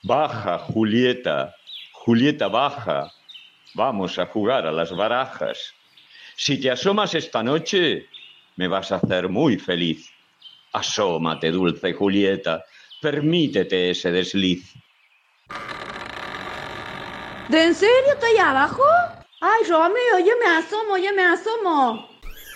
Baja, Julieta. Julieta, baja. Vamos a jugar a las barajas. Si te asomas esta noche, me vas a hacer muy feliz. Asómate, dulce Julieta. Permítete ese desliz. ¿De en serio está ahí abajo? Ay, Romeo, yo me asomo.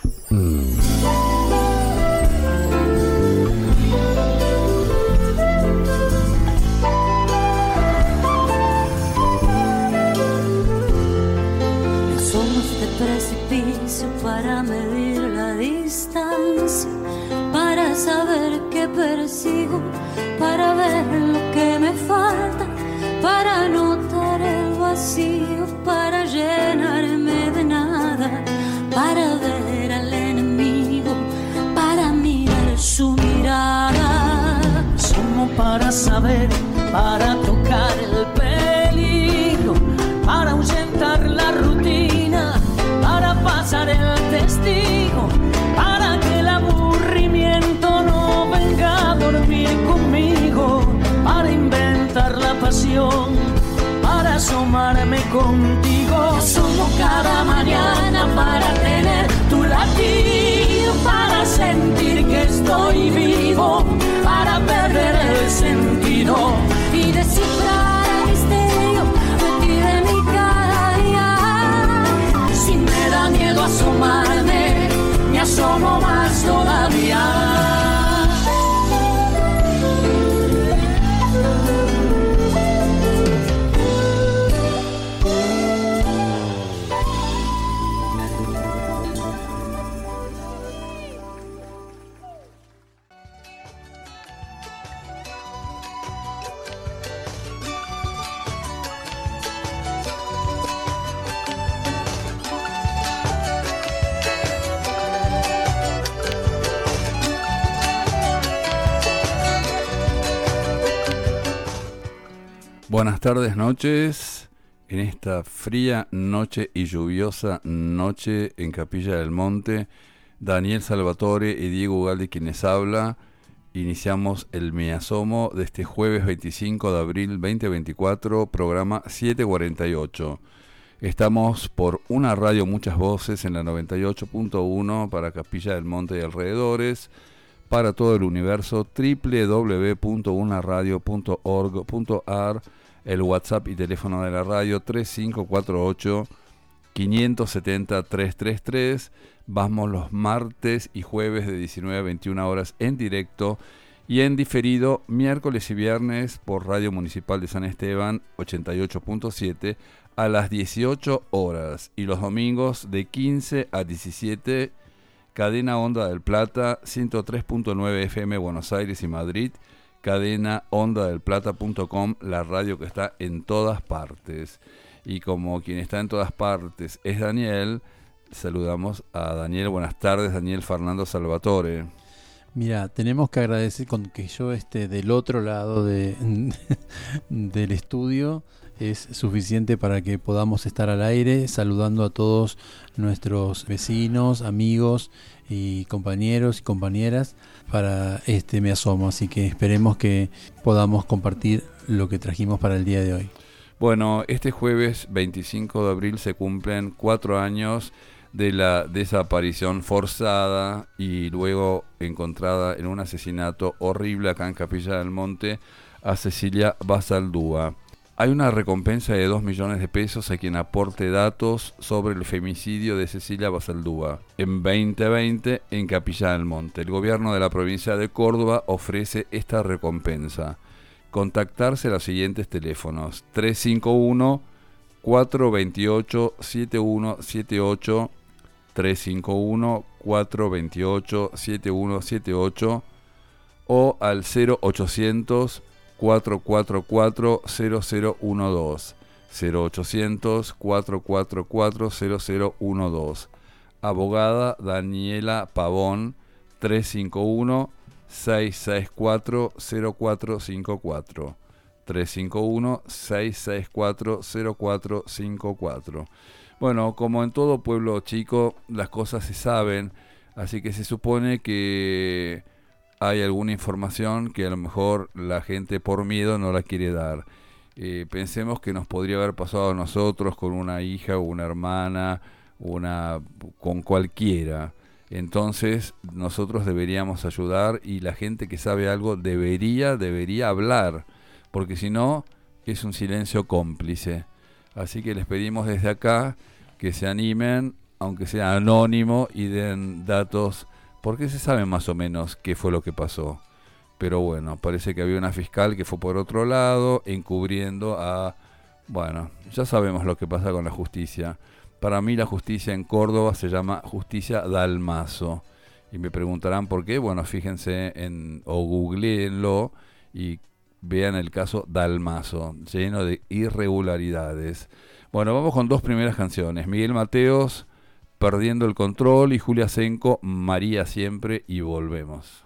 Somos de precipicio para medir la distancia, para saber qué persigo, para ver lo que me falta, para notar el vacío, para llenarme de nada, para ver al enemigo, para mirar su mirada. Somos para saber, para tocar el peligro, para ahuyentar la rutina, para pasar el testigo, para que el aburrimiento no venga a dormir conmigo, para inventar la pasión, para asomarme contigo. Somos cada mañana para tener tu latido, para sentir que estoy vivo, para perder el sentido y descifrar el misterio metido en mi cada día. Si me da miedo asomarme, me asomo más todavía. Buenas tardes, noches. En esta fría noche y lluviosa noche en Capilla del Monte, Daniel Salvatore y Diego Ugalde quienes habla. Iniciamos el Me Asomo de este jueves 25 de abril 2024, programa 748. Estamos por una radio Muchas Voces en la 98.1 para Capilla del Monte y alrededores, para todo el universo, www.unaradio.org.ar, el WhatsApp y teléfono de la radio 3548-570-333. Vamos los martes y jueves de 19 a 21 horas en directo y en diferido miércoles y viernes por Radio Municipal de San Esteban 88.7 a las 18 horas y los domingos de 15 a 17 Cadena Onda del Plata 103.9 FM Buenos Aires y Madrid, cadenaondadelplata.com, la radio que está en todas partes. Y como quien está en todas partes es Daniel, saludamos a Daniel. Buenas tardes, Daniel Fernando Salvatore. Mira, tenemos que agradecer con que yo esté del otro lado del estudio. Es suficiente para que podamos estar al aire saludando a todos nuestros vecinos, amigos y compañeros y compañeras para este Me Asomo. Así que esperemos que podamos compartir lo que trajimos para el día de hoy. Bueno, este jueves 25 de abril se cumplen 4 años de la desaparición forzada y luego encontrada en un asesinato horrible acá en Capilla del Monte a Cecilia Basaldúa. Hay una recompensa de 2 millones de pesos a quien aporte datos sobre el femicidio de Cecilia Basaldúa en 2020 en Capilla del Monte. El gobierno de la provincia de Córdoba ofrece esta recompensa. Contactarse a los siguientes teléfonos: 351-428-7178, 351-428-7178 o al 0800 444-0012, 0800-444-0012. Abogada Daniela Pavón, 351-664-0454, 351-664-0454. Bueno, como en todo pueblo chico, las cosas se saben, así que se supone que hay alguna información que a lo mejor la gente por miedo no la quiere dar. pensemos que nos podría haber pasado a nosotros con una hija o una hermana, con cualquiera. Entonces nosotros deberíamos ayudar y la gente que sabe algo debería hablar, porque si no es un silencio cómplice. Así que les pedimos desde acá que se animen, aunque sea anónimo, y den datos, porque se sabe más o menos qué fue lo que pasó. Pero bueno, parece que había una fiscal que fue por otro lado, encubriendo a... Bueno, ya sabemos lo que pasa con la justicia. Para mí la justicia en Córdoba se llama justicia Dalmazo. Y me preguntarán por qué. Bueno, fíjense o googleenlo y vean el caso Dalmazo, lleno de irregularidades. Bueno, vamos con 2 primeras canciones. Miguel Mateos, Perdiendo el Control, y Julia Senco, María Siempre, y volvemos.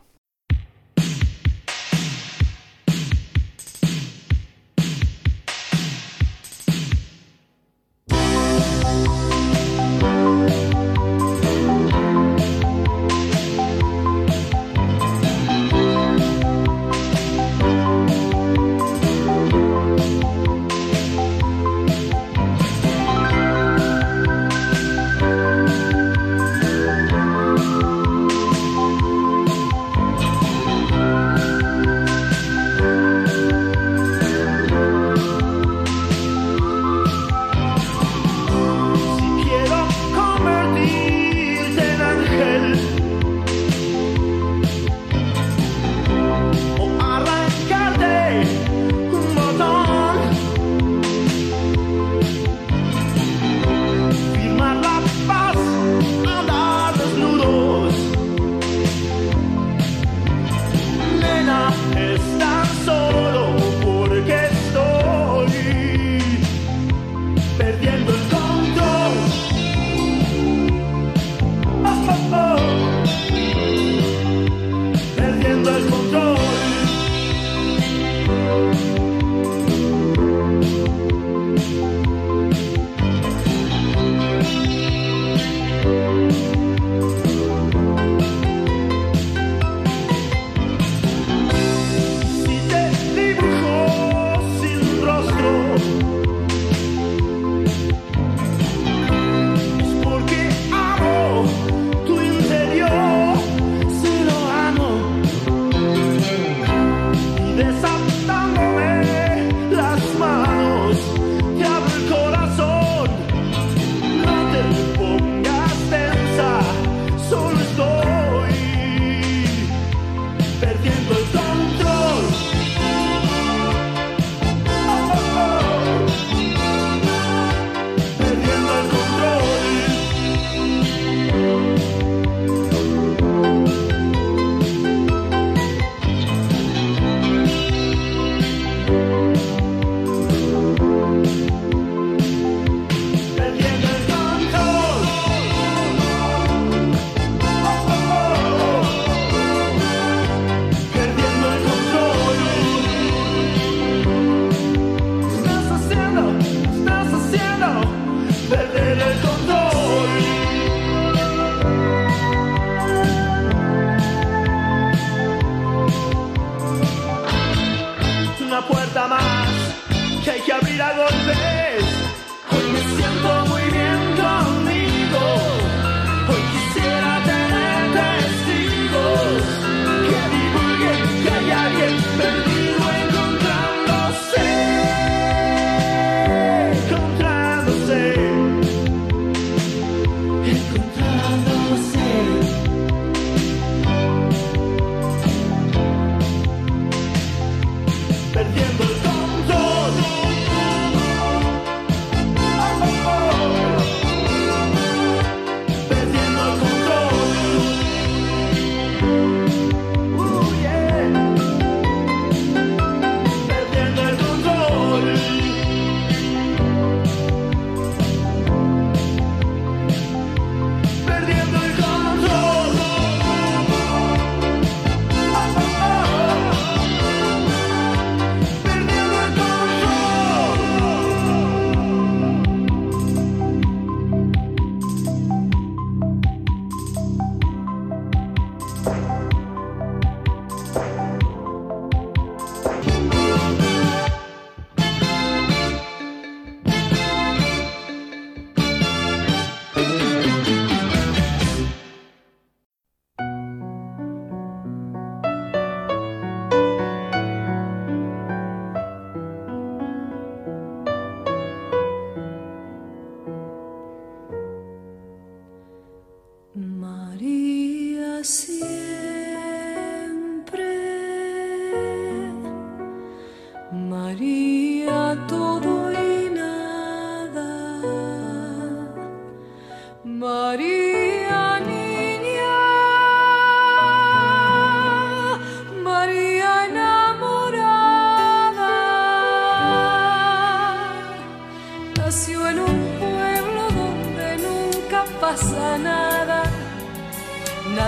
Perdiendo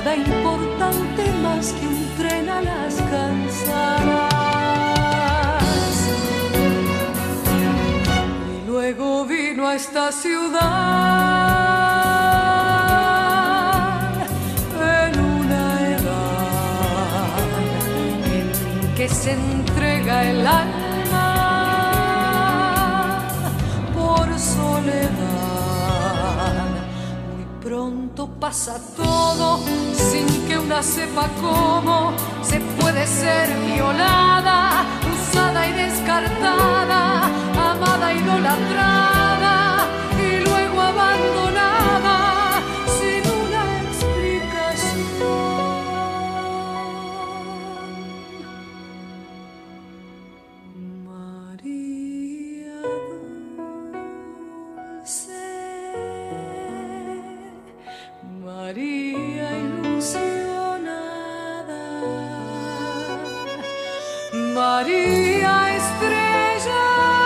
nada importante más que un tren a las calzadas. Y luego vino a esta ciudad en una edad en que se entrega el alma por soledad. Muy pronto pasa todo sin que una sepa cómo se puede ser violada, usada y descartada, amada, idolatrada y luego abandonada sin una explicación. María dulce, María ilusionada, María estrella,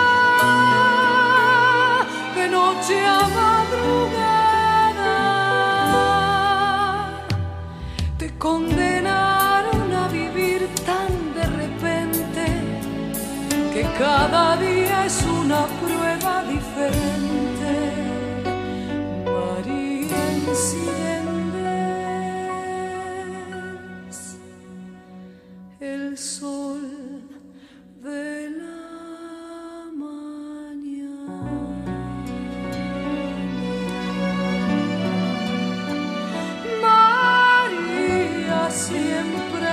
de noche a madrugada, te condenaron a vivir tan de repente que cada día es una prueba diferente. María enciendes el sol de la mañana. María siempre.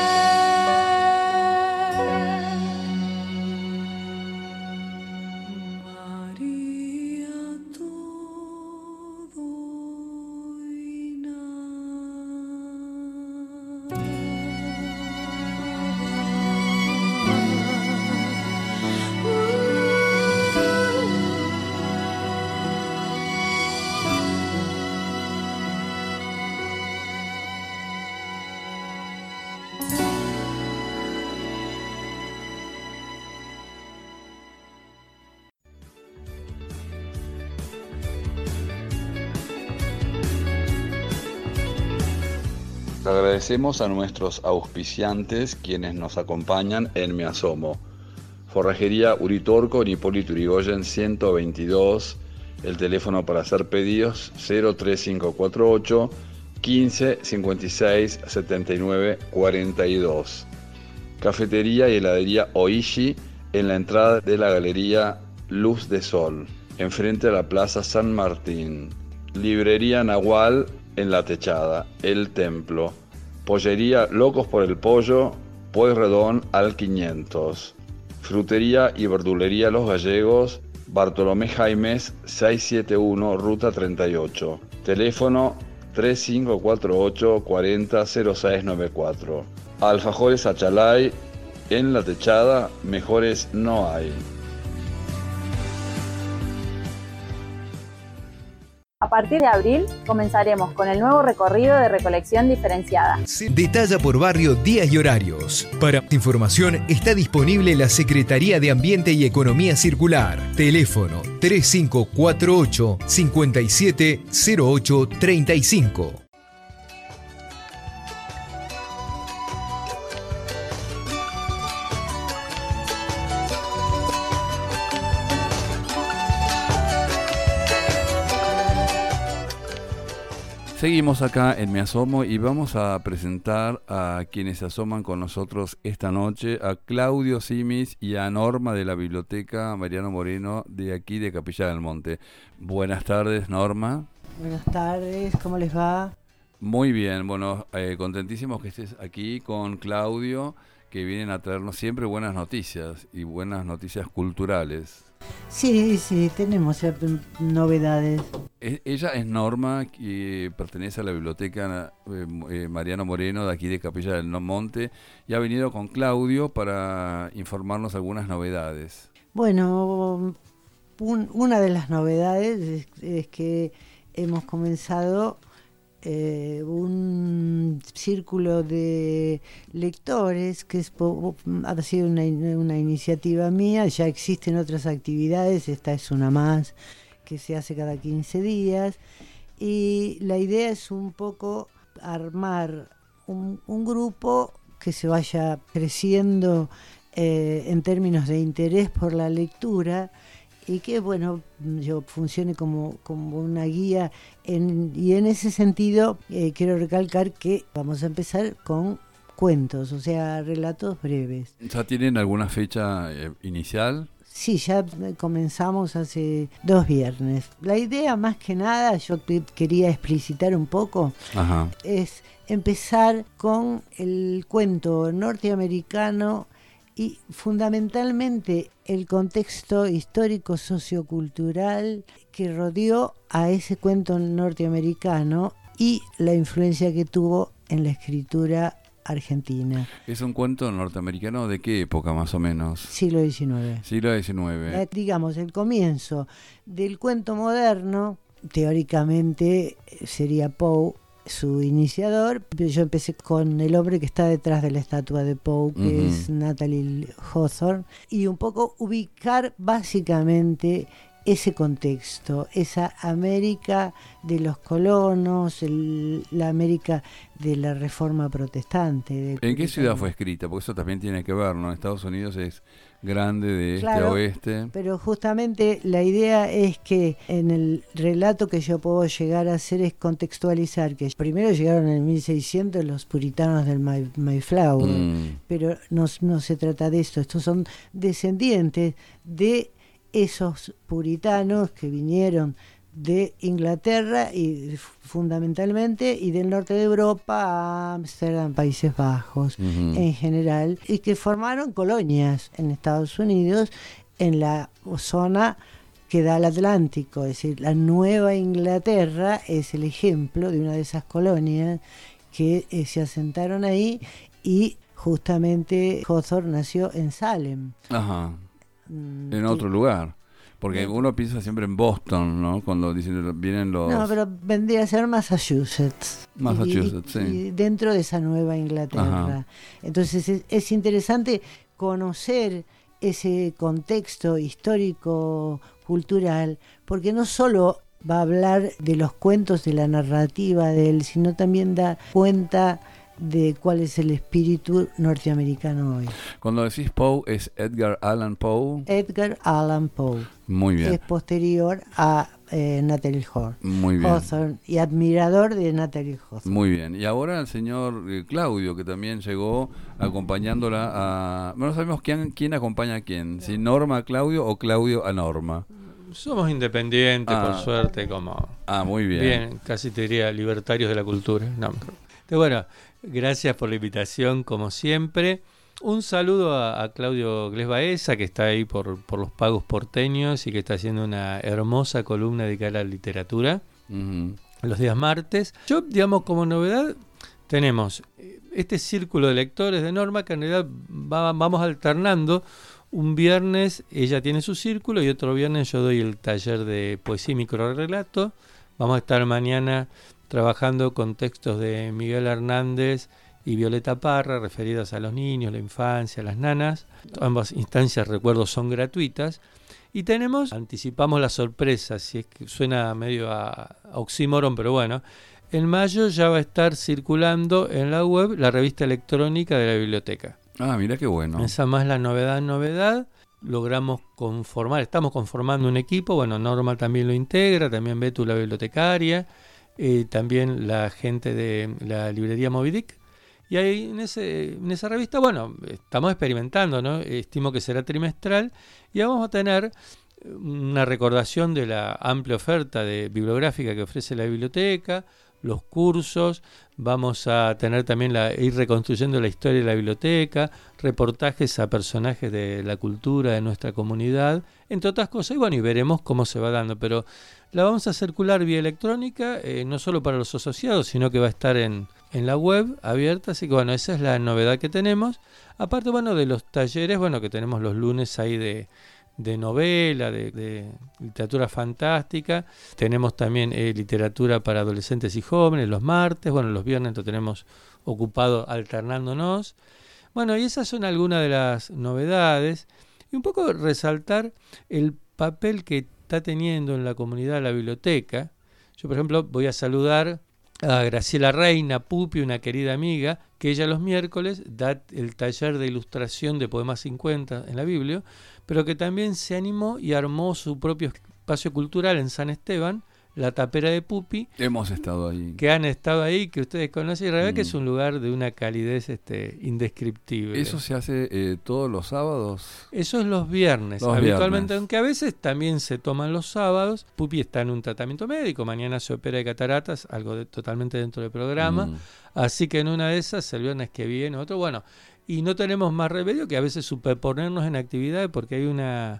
María todo y Agradecemos a nuestros auspiciantes quienes nos acompañan en Me Asomo. Forrajería Uritorco, en Hipólito Yrigoyen 122. El teléfono para hacer pedidos 03548 15 56 79 42. Cafetería y heladería Oishi en la entrada de la galería Luz de Sol, enfrente a la Plaza San Martín. Librería Nahual en La Techada, El Templo. Pollería Locos por el Pollo, Pueyrredón al 500. Frutería y verdulería Los Gallegos, Bartolomé Jaimes 671, Ruta 38. Teléfono 3548 40 0694. Alfajores Achalay en La Techada, mejores no hay. A partir de abril comenzaremos con el nuevo recorrido de recolección diferenciada. Detalla por barrio días y horarios. Para información está disponible la Secretaría de Ambiente y Economía Circular. Teléfono 3548 570835. Seguimos acá en Me Asomo y vamos a presentar a quienes se asoman con nosotros esta noche, a Claudio Simis y a Norma de la Biblioteca Mariano Moreno de aquí de Capilla del Monte. Buenas tardes, Norma. Buenas tardes, ¿cómo les va? Muy bien, bueno, contentísimos que estés aquí con Claudio, que vienen a traernos siempre buenas noticias y buenas noticias culturales. Sí, tenemos novedades. Ella es Norma, que pertenece a la Biblioteca Mariano Moreno de aquí de Capilla del Monte, y ha venido con Claudio para informarnos algunas novedades. Bueno, una de las novedades es que hemos comenzado un círculo de lectores que ha sido una iniciativa mía. Ya existen otras actividades, esta es una más que se hace cada 15 días, y la idea es un poco armar un grupo que se vaya creciendo en términos de interés por la lectura y que, bueno, yo funcione como una guía. Y en ese sentido quiero recalcar que vamos a empezar con cuentos, o sea, relatos breves. ¿Ya tienen alguna fecha inicial? Sí, ya comenzamos hace 2 viernes. La idea, más que nada, yo quería explicitar un poco, Ajá. es empezar con el cuento norteamericano y fundamentalmente el contexto histórico sociocultural que rodeó a ese cuento norteamericano y la influencia que tuvo en la escritura argentina. ¿Es un cuento norteamericano de qué época más o menos? Siglo XIX. Siglo XIX. Digamos, el comienzo del cuento moderno, teóricamente sería Poe su iniciador. Yo empecé con el hombre que está detrás de la estatua de Poe, que es Natalie Hawthorne, y un poco ubicar básicamente ese contexto, esa América de los colonos, la América de la Reforma Protestante. ¿En qué ciudad fue escrita? Porque eso también tiene que ver, ¿no? Estados Unidos es grande de este a oeste. Pero justamente la idea es que en el relato que yo puedo llegar a hacer es contextualizar que primero llegaron en 1600 los puritanos del Mayflower, pero no se trata de esto. Estos son descendientes de esos puritanos que vinieron de Inglaterra y fundamentalmente y del norte de Europa a Ámsterdam, Países Bajos en general, y que formaron colonias en Estados Unidos en la zona que da al Atlántico. Es decir, la Nueva Inglaterra es el ejemplo de una de esas colonias que se asentaron ahí, y justamente Hawthorne nació en Salem. Ajá. En otro lugar. Porque uno piensa siempre en Boston, ¿no? Cuando dicen vienen los... No, pero vendría a ser Massachusetts. Massachusetts, sí. Y dentro de esa Nueva Inglaterra. Ajá. Entonces es interesante conocer ese contexto histórico, cultural, porque no solo va a hablar de los cuentos, de la narrativa de él, sino también da cuenta de cuál es el espíritu norteamericano hoy. Cuando decís Poe, ¿es Edgar Allan Poe? Edgar Allan Poe. Muy bien. Es posterior a Natalie Hawthorne y admirador de Natalie Hawthorne. Muy bien. Y ahora el señor Claudio, que también llegó acompañándola a... No sabemos quién acompaña a quién, si Norma a Claudio o Claudio a Norma. Somos independientes, por suerte, como... muy bien. Bien, casi te diría libertarios de la cultura. No, bueno, gracias por la invitación, como siempre. Un saludo a Claudio Gles Baeza, que está ahí por los pagos porteños y que está haciendo una hermosa columna dedicada a la literatura los días martes. Yo, digamos, como novedad, tenemos este círculo de lectores de Norma, que en realidad vamos alternando. Un viernes ella tiene su círculo y otro viernes yo doy el taller de poesía y microrrelato. Vamos a estar mañana trabajando con textos de Miguel Hernández y Violeta Parra referidos a los niños, la infancia, las nanas. Ambas instancias, recuerdo, son gratuitas. Y anticipamos la sorpresa, si es que suena medio a oxímoron, pero bueno, en mayo ya va a estar circulando en la web la revista electrónica de la biblioteca. Ah, mira qué bueno. Esa más la novedad. Logramos estamos conformando un equipo. Bueno, Norma también lo integra, también Betu, la bibliotecaria, también la gente de la librería Moby Dick. Y ahí en esa revista, bueno, estamos experimentando, ¿no? Estimo que será trimestral y vamos a tener una recordación de la amplia oferta bibliográfica que ofrece la biblioteca, los cursos, vamos a tener también ir reconstruyendo la historia de la biblioteca, reportajes a personajes de la cultura de nuestra comunidad, entre otras cosas, y bueno, y veremos cómo se va dando, pero la vamos a circular vía electrónica, no solo para los asociados, sino que va a estar en la web abierta, así que bueno, esa es la novedad que tenemos, aparte, bueno, de los talleres, bueno, que tenemos los lunes ahí de novela, de literatura fantástica. Tenemos también literatura para adolescentes y jóvenes los martes. Bueno, los viernes lo tenemos ocupado alternándonos. Bueno, y esas son algunas de las novedades. Y un poco resaltar el papel que está teniendo en la comunidad la biblioteca. Yo, por ejemplo, voy a saludar a Graciela Reina, Pupi, una querida amiga, que ella los miércoles da el taller de ilustración de Poemas 50 en la Biblia, pero que también se animó y armó su propio espacio cultural en San Esteban, La Tapera de Pupi. Hemos estado ahí. Que han estado ahí, que ustedes conocen, y realmente que es un lugar de una calidez indescriptible. ¿Eso se hace todos los sábados? Eso es los viernes, habitualmente, aunque a veces también se toman los sábados. Pupi está en un tratamiento médico, mañana se opera de cataratas, algo totalmente dentro del programa, así que en una de esas, el viernes que viene, otro, bueno, y no tenemos más remedio que a veces superponernos en actividades porque hay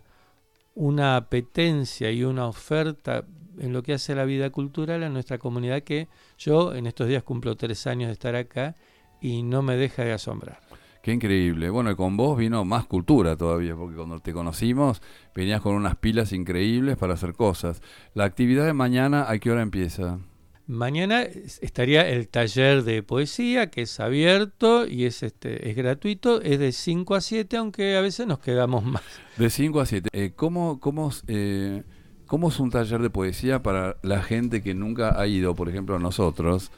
una apetencia y una oferta en lo que hace la vida cultural en nuestra comunidad, que yo en estos días cumplo 3 años de estar acá y no me deja de asombrar. Qué increíble. Bueno, y con vos vino más cultura todavía, porque cuando te conocimos venías con unas pilas increíbles para hacer cosas. La actividad de mañana, ¿a qué hora empieza? Mañana estaría el taller de poesía, que es abierto y es gratuito, es de 5 a 7, aunque a veces nos quedamos más. De 5 a 7. ¿Cómo es un taller de poesía para la gente que nunca ha ido, por ejemplo, a nosotros?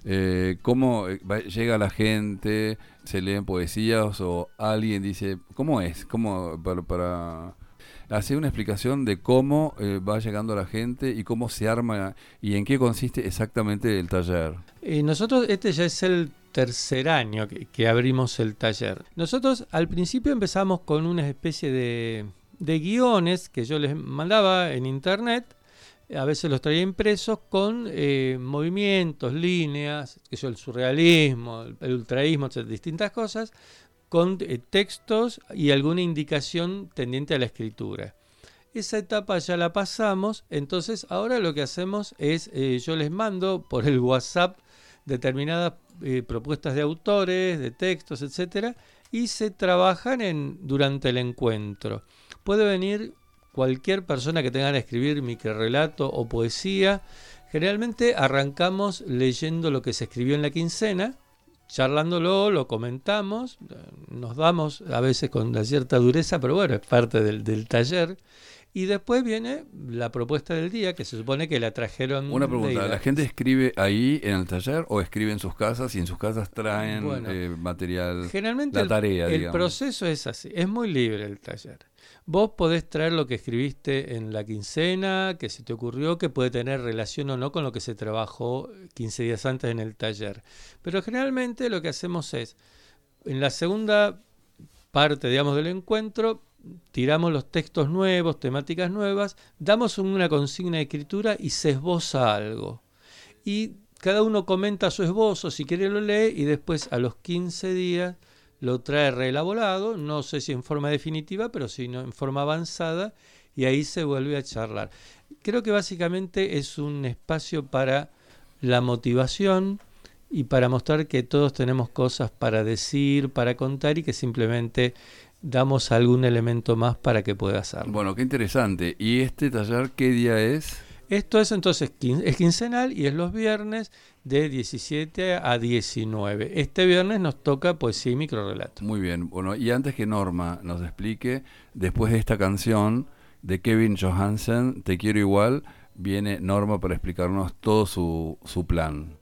¿Cómo llega la gente, se leen poesías o alguien dice, ¿cómo es? ¿Cómo para hacer una explicación de cómo va llegando la gente y cómo se arma y en qué consiste exactamente el taller? Nosotros, ya es el tercer año que abrimos el taller. Nosotros al principio empezamos con una especie de guiones que yo les mandaba en internet, a veces los traía impresos con movimientos, líneas, el surrealismo, el ultraísmo, distintas cosas, con textos y alguna indicación tendiente a la escritura. Esa etapa ya la pasamos, entonces ahora lo que hacemos es, yo les mando por el WhatsApp determinadas propuestas de autores, de textos, etcétera, y se trabajan durante el encuentro. Puede venir cualquier persona que tenga que escribir microrrelato o poesía. Generalmente arrancamos leyendo lo que se escribió en la quincena, charlándolo, lo comentamos, nos damos a veces con una cierta dureza, pero bueno, es parte del taller. Y después viene la propuesta del día, que se supone que la trajeron. Una pregunta, ¿la gente escribe ahí en el taller o escribe en sus casas y en sus casas traen material? Generalmente el proceso es así, es muy libre el taller. Vos podés traer lo que escribiste en la quincena, que se te ocurrió, que puede tener relación o no con lo que se trabajó 15 días antes en el taller. Pero generalmente lo que hacemos es, en la segunda parte, digamos, del encuentro, tiramos los textos nuevos, temáticas nuevas, damos una consigna de escritura y se esboza algo. Y cada uno comenta su esbozo, si quiere lo lee, y después a los 15 días lo trae reelaborado, no sé si en forma definitiva, pero sí en forma avanzada, y ahí se vuelve a charlar. Creo que básicamente es un espacio para la motivación y para mostrar que todos tenemos cosas para decir, para contar, y que simplemente damos algún elemento más para que pueda hacerlo. Bueno, qué interesante. ¿Y este taller qué día es? Esto es entonces es quincenal y es los viernes de 17 a 19. Este viernes nos toca poesía y microrrelato. Muy bien. Bueno, y antes que Norma nos explique, después de esta canción de Kevin Johansen, Te quiero igual, viene Norma para explicarnos todo su plan.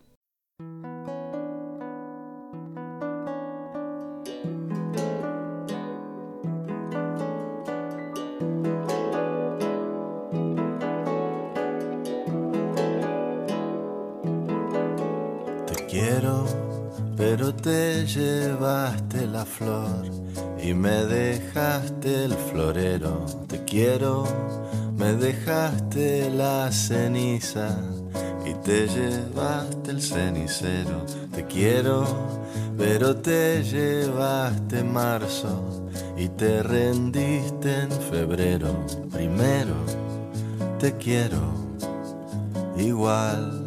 Quiero, pero te llevaste la flor y me dejaste el florero. Te quiero, me dejaste la ceniza y te llevaste el cenicero. Te quiero, pero te llevaste marzo y te rendiste en febrero. Primero, te quiero igual.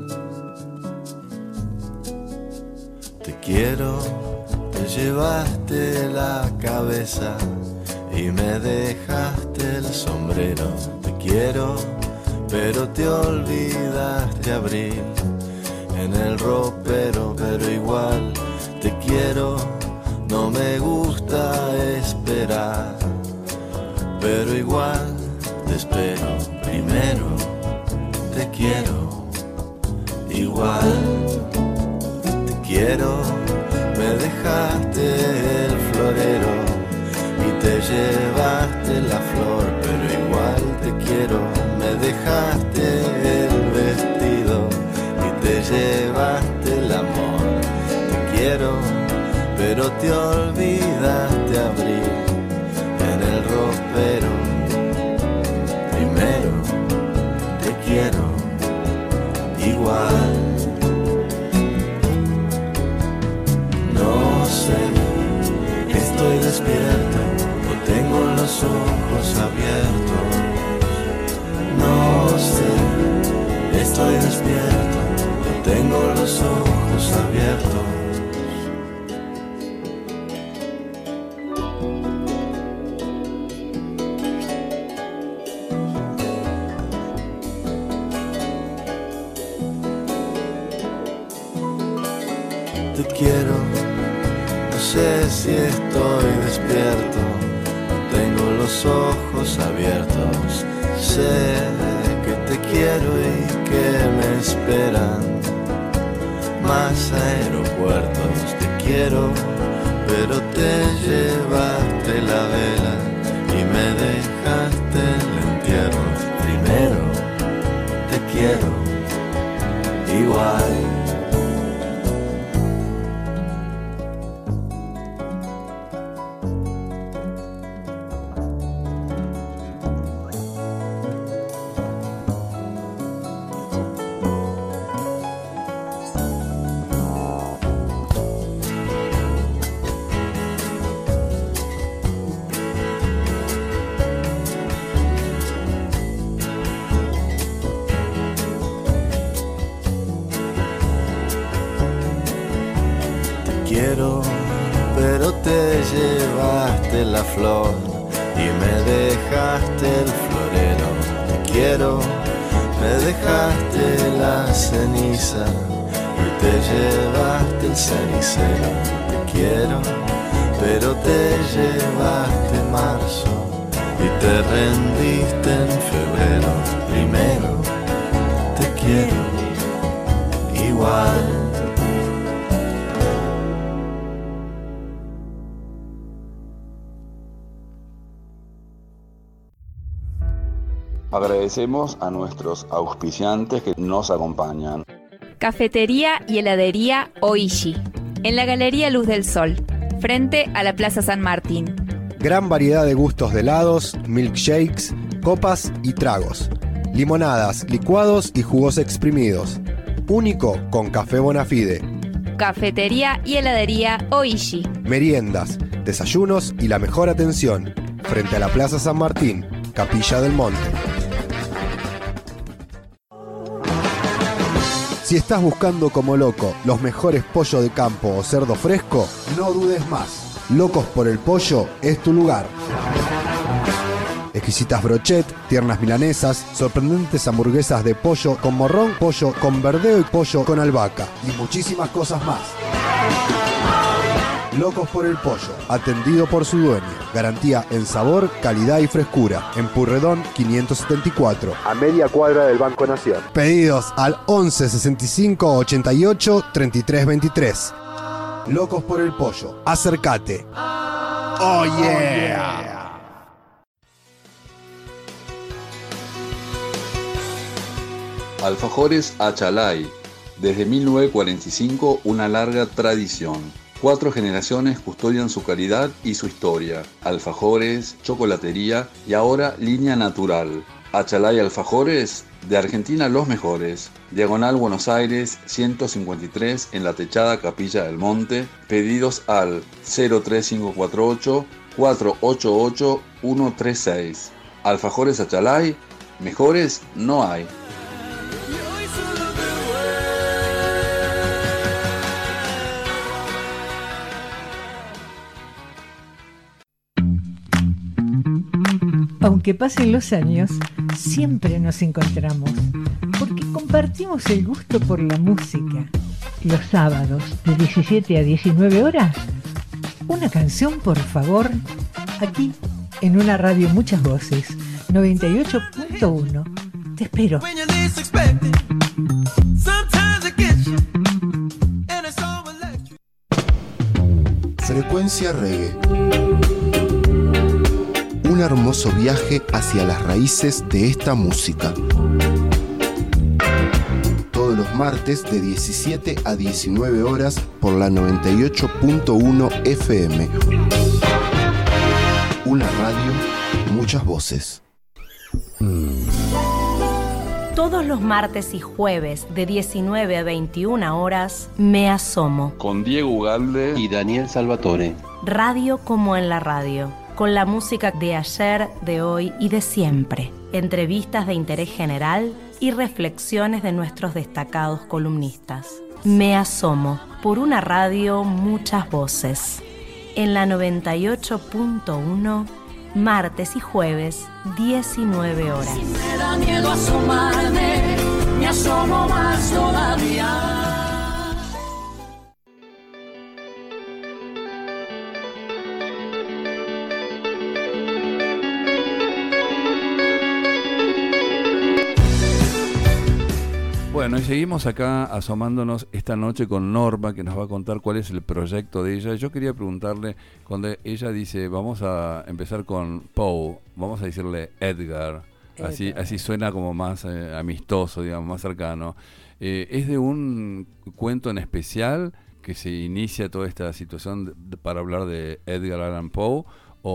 Te quiero, te llevaste la cabeza y me dejaste el sombrero. Te quiero, pero te olvidaste abril en el ropero, pero igual te quiero. No me gusta esperar, pero igual te espero. Primero, te quiero igual te quiero. Me dejaste el florero y te llevaste la flor, pero igual te quiero. Me dejaste el vestido y te llevaste el amor. Te quiero, pero te olvidaste abrir en el ropero. Primero te quiero igual. No sé, estoy despierto o tengo los ojos abiertos. No sé, estoy despierto o tengo los ojos abiertos. Te quiero, no sé si estoy despierto, tengo los ojos abiertos. Sé que te quiero y que me esperan más aeropuertos. Te quiero, pero te llevaste la vela y me dejaste el entierro. Primero te quiero igual. Pero te llevaste la flor y me dejaste el florero. Te quiero, me dejaste la ceniza y te llevaste el cenicero. Te quiero, pero te llevaste marzo y te rendiste en febrero. Primero te quiero igual. Agradecemos a nuestros auspiciantes que nos acompañan. Cafetería y heladería Oishi, en la Galería Luz del Sol, frente a la Plaza San Martín. Gran variedad de gustos de helados, milkshakes, copas y tragos. Limonadas, licuados y jugos exprimidos. Único con café Bonafide. Cafetería y heladería Oishi. Meriendas, desayunos y la mejor atención. Frente a la Plaza San Martín, Capilla del Monte. Si estás buscando como loco los mejores pollos de campo o cerdo fresco, no dudes más. Locos por el Pollo es tu lugar. Exquisitas brochet, tiernas milanesas, sorprendentes hamburguesas de pollo con morrón, pollo con verdeo y pollo con albahaca y muchísimas cosas más. Locos por el Pollo, atendido por su dueño. Garantía en sabor, calidad y frescura. En Purredón 574, a media cuadra del Banco Nación. Pedidos al 11 65 88 33 23. Locos por el Pollo, acércate. Oh yeah. Alfajores Achalay. Desde 1945, una larga tradición. 4 generaciones custodian su calidad y su historia. Alfajores, chocolatería y ahora línea natural. Achalay Alfajores, de Argentina los mejores. Diagonal Buenos Aires 153 en la techada Capilla del Monte. Pedidos al 03548 488 136. Alfajores Achalay, mejores no hay. Aunque pasen los años, siempre nos encontramos, porque compartimos el gusto por la música. Los sábados, de 17 a 19 horas, una canción, por favor, aquí, en una radio Muchas Voces, 98.1. Te espero. Frecuencia Reggae. Un hermoso viaje hacia las raíces de esta música. Todos los martes de 17 a 19 horas por la 98.1 FM. Una radio, muchas voces. Todos los martes y jueves de 19 a 21 horas, Me Asomo. Con Diego Ugalde y Daniel Salvatore. Radio como en la radio, con la música de ayer, de hoy y de siempre. Entrevistas de interés general y reflexiones de nuestros destacados columnistas. Me Asomo, por una radio, muchas voces. En la 98.1, martes y jueves, 19 horas. Si me da miedo asomarme, me asomo más todavía. Bueno, y seguimos acá asomándonos esta noche con Norma, que nos va a contar cuál es el proyecto de ella. Yo quería preguntarle, cuando ella dice, vamos a empezar con Poe, vamos a decirle Edgar, así suena como más amistoso, digamos, más cercano. ¿Es de un cuento en especial que se inicia toda esta situación para hablar de Edgar Allan Poe,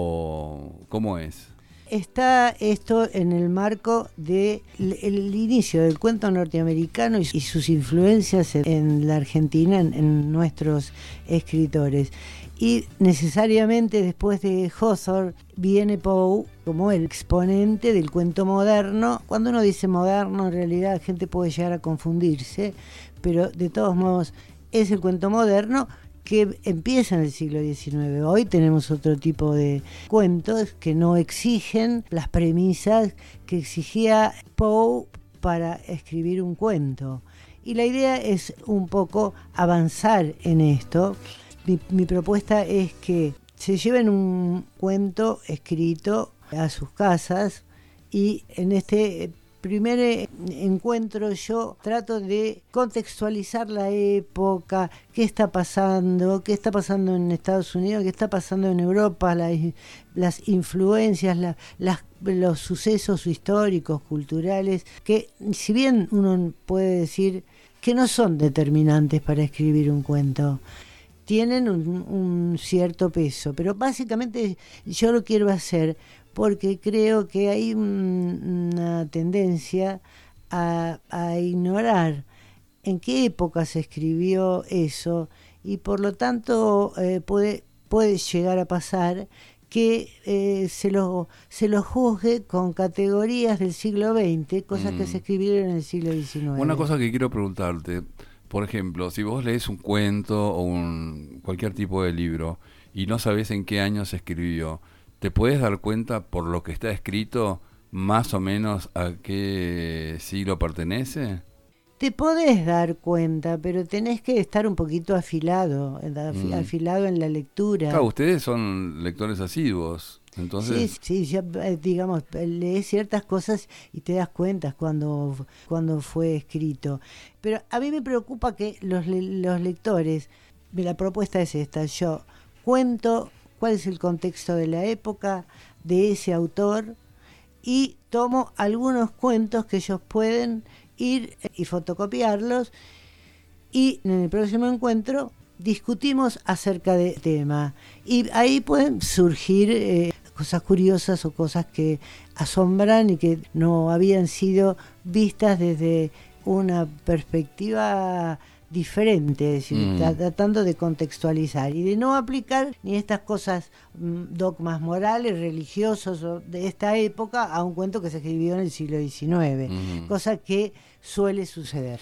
o cómo es? Está esto en el marco del inicio del cuento norteamericano y sus influencias en la Argentina, en nuestros escritores. Y necesariamente después de Hawthorne viene Poe como el exponente del cuento moderno. Cuando uno dice moderno, en realidad la gente puede llegar a confundirse, pero de todos modos es el cuento moderno que empieza en el siglo XIX. Hoy tenemos otro tipo de cuentos que no exigen las premisas que exigía Poe para escribir un cuento. Y la idea es un poco avanzar en esto. Mi propuesta es que se lleven un cuento escrito a sus casas, y en este primer encuentro yo trato de contextualizar la época, qué está pasando en Estados Unidos, qué está pasando en Europa, las influencias, los sucesos históricos, culturales, que si bien uno puede decir que no son determinantes para escribir un cuento, tienen un cierto peso, pero básicamente yo lo quiero hacer porque creo que hay una tendencia a ignorar en qué época se escribió eso, y por lo tanto puede llegar a pasar que se lo juzgue con categorías del siglo XX, cosas que se escribieron en el siglo XIX. Una cosa que quiero preguntarte, por ejemplo, si vos lees un cuento o cualquier tipo de libro y no sabés en qué año se escribió, ¿te puedes dar cuenta por lo que está escrito más o menos a qué siglo pertenece? Te podés dar cuenta, pero tenés que estar un poquito afilado en la lectura. Claro, ustedes son lectores asiduos, entonces... Sí, ya, digamos, lees ciertas cosas y te das cuenta cuando fue escrito. Pero a mí me preocupa que los lectores, la propuesta es esta, yo cuento cuál es el contexto de la época, de ese autor, y tomo algunos cuentos que ellos pueden ir y fotocopiarlos, y en el próximo encuentro discutimos acerca del tema, y ahí pueden surgir cosas curiosas o cosas que asombran y que no habían sido vistas desde una perspectiva diferente, es decir, tratando de contextualizar y de no aplicar ni estas cosas, dogmas morales, religiosos de esta época a un cuento que se escribió en el siglo XIX, cosa que suele suceder,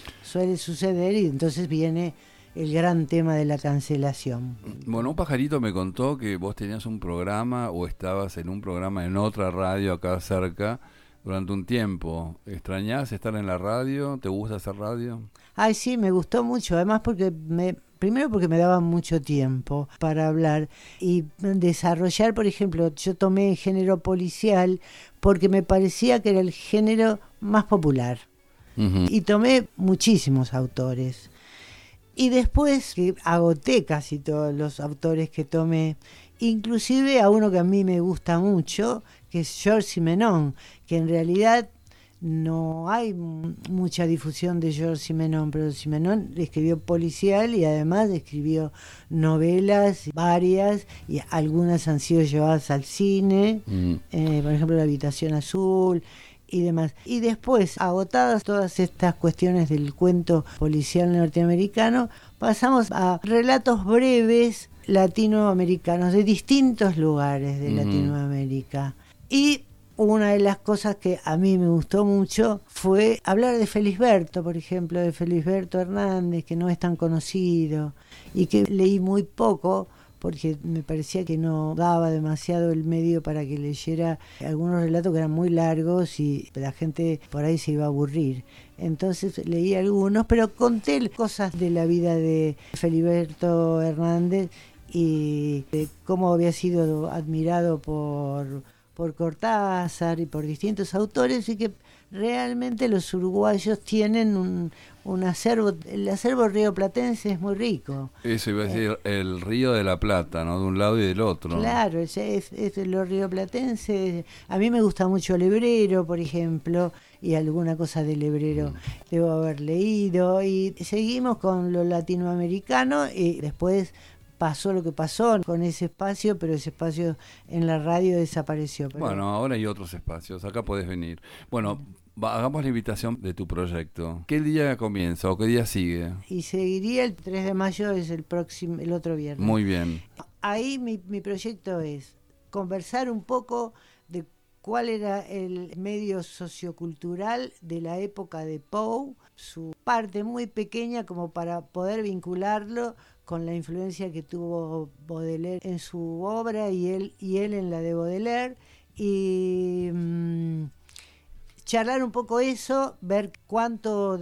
y entonces viene el gran tema de la cancelación. Bueno, un pajarito me contó que vos tenías un programa o estabas en un programa en otra radio acá cerca durante un tiempo. ¿Extrañás estar en la radio? ¿Te gusta hacer radio? Ay, sí, me gustó mucho, además primero porque me daban mucho tiempo para hablar y desarrollar, por ejemplo, yo tomé género policial porque me parecía que era el género más popular, y tomé muchísimos autores. Y después que agoté casi todos los autores que tomé, inclusive a uno que a mí me gusta mucho, que es Georges Simenon, que en realidad no hay mucha difusión de Georges Simenon, pero Simenon escribió policial y además escribió novelas varias, y algunas han sido llevadas al cine, por ejemplo La habitación azul y demás. Y después, agotadas todas estas cuestiones del cuento policial norteamericano, pasamos a relatos breves latinoamericanos de distintos lugares de Latinoamérica. Y una de las cosas que a mí me gustó mucho fue hablar de Felisberto, por ejemplo, de Felisberto Hernández, que no es tan conocido y que leí muy poco porque me parecía que no daba demasiado el medio para que leyera algunos relatos que eran muy largos y la gente por ahí se iba a aburrir. Entonces leí algunos, pero conté cosas de la vida de Felisberto Hernández y de cómo había sido admirado por Cortázar y por distintos autores, y que realmente los uruguayos tienen un acervo, el acervo rioplatense es muy rico. Eso iba a decir, el Río de la Plata, ¿no? De un lado y del otro. Claro, es lo rioplatense. A mí me gusta mucho Lebrero, por ejemplo, y alguna cosa de Lebrero debo haber leído, y seguimos con lo latinoamericano, y después pasó lo que pasó con ese espacio, pero ese espacio en la radio desapareció. Pero bueno, ahora hay otros espacios, acá podés venir. Bueno, hagamos la invitación de tu proyecto. ¿Qué día comienza o qué día sigue? Y seguiría el 3 de mayo, es el otro viernes. Muy bien. Ahí mi proyecto es conversar un poco de cuál era el medio sociocultural de la época de Poe, su parte muy pequeña como para poder vincularlo con la influencia que tuvo Baudelaire en su obra y él en la de Baudelaire, y charlar un poco eso, ver cuánto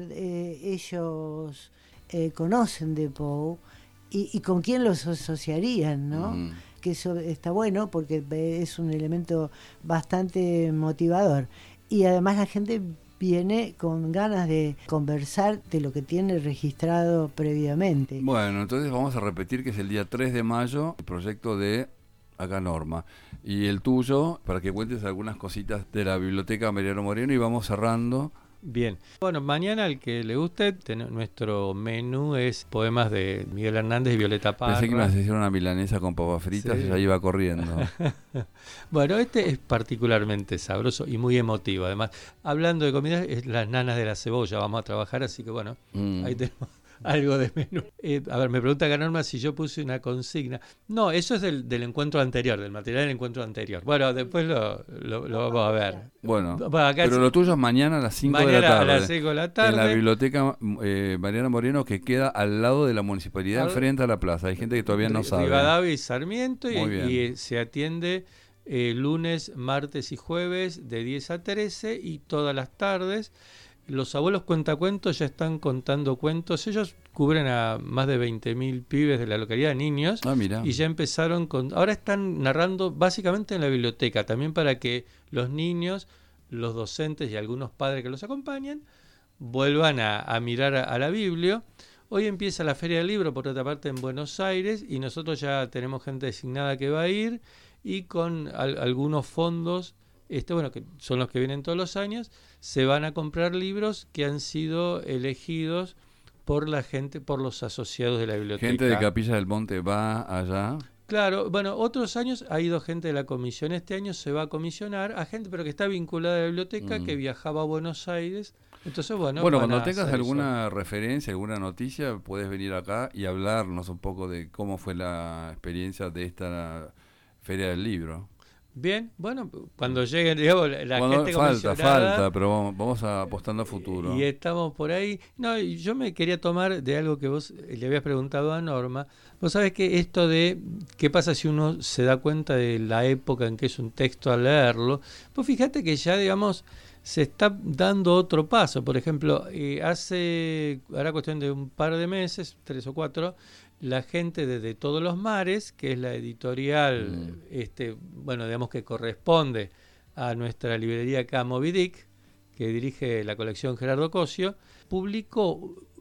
ellos conocen de Poe y con quién los asociarían, ¿no? Que eso está bueno porque es un elemento bastante motivador, y además la gente viene con ganas de conversar de lo que tiene registrado previamente. Bueno, entonces vamos a repetir que es el día 3 de mayo, el proyecto de acá Norma. Y el tuyo, para que cuentes algunas cositas de la Biblioteca Mariano Moreno, y vamos cerrando. Bien. Bueno, mañana al que le guste, nuestro menú es poemas de Miguel Hernández y Violeta Parra. Pensé que ibas a hacer una milanesa con papas fritas, y ya iba corriendo. Bueno, este es particularmente sabroso y muy emotivo. Además, hablando de comida, es las nanas de la cebolla vamos a trabajar, así que bueno, ahí tenemos algo de menú. A ver, me pregunta acá Norma si yo puse una consigna. No, eso es del encuentro anterior, del material del encuentro anterior. Bueno, después lo vamos a ver. Bueno, acá pero lo tuyo es mañana a las 5 de la tarde. Mañana a las 5 de la tarde. En la Biblioteca Mariano Moreno, que queda al lado de la municipalidad, frente a la plaza. Hay gente que todavía no sabe. Rivadavia y Sarmiento, y se atiende lunes, martes y jueves de 10 a 13 y todas las tardes. Los abuelos cuentacuentos ya están contando cuentos. Ellos cubren a más de 20.000 pibes de la localidad, niños. Y ya empezaron ahora están narrando básicamente en la biblioteca, también para que los niños, los docentes y algunos padres que los acompañan vuelvan a mirar a la Biblia. Hoy empieza la Feria del Libro, por otra parte, en Buenos Aires, y nosotros ya tenemos gente designada que va a ir, y con algunos fondos, bueno, que son los que vienen todos los años, se van a comprar libros que han sido elegidos por la gente, por los asociados de la biblioteca. Gente de Capilla del Monte va allá. Claro, bueno, otros años ha ido gente de la comisión. Este año se va a comisionar a gente, pero que está vinculada a la biblioteca, que viajaba a Buenos Aires. Entonces, bueno, cuando tengas alguna referencia, alguna noticia, puedes venir acá y hablarnos un poco de cómo fue la experiencia de esta Feria del Libro. Bien, bueno, cuando lleguen, digamos, la gente falta, pero vamos apostando a futuro. Y estamos por ahí. No, yo me quería tomar de algo que vos le habías preguntado a Norma. Vos sabés que esto de qué pasa si uno se da cuenta de la época en que es un texto al leerlo, pues fíjate que ya, digamos, se está dando otro paso. Por ejemplo, hará cuestión de un par de meses, 3 o 4, la gente de Todos los Mares, que es la editorial, bueno, digamos que corresponde a nuestra librería acá, Moby Dick, que dirige la colección Gerardo Cosio, publicó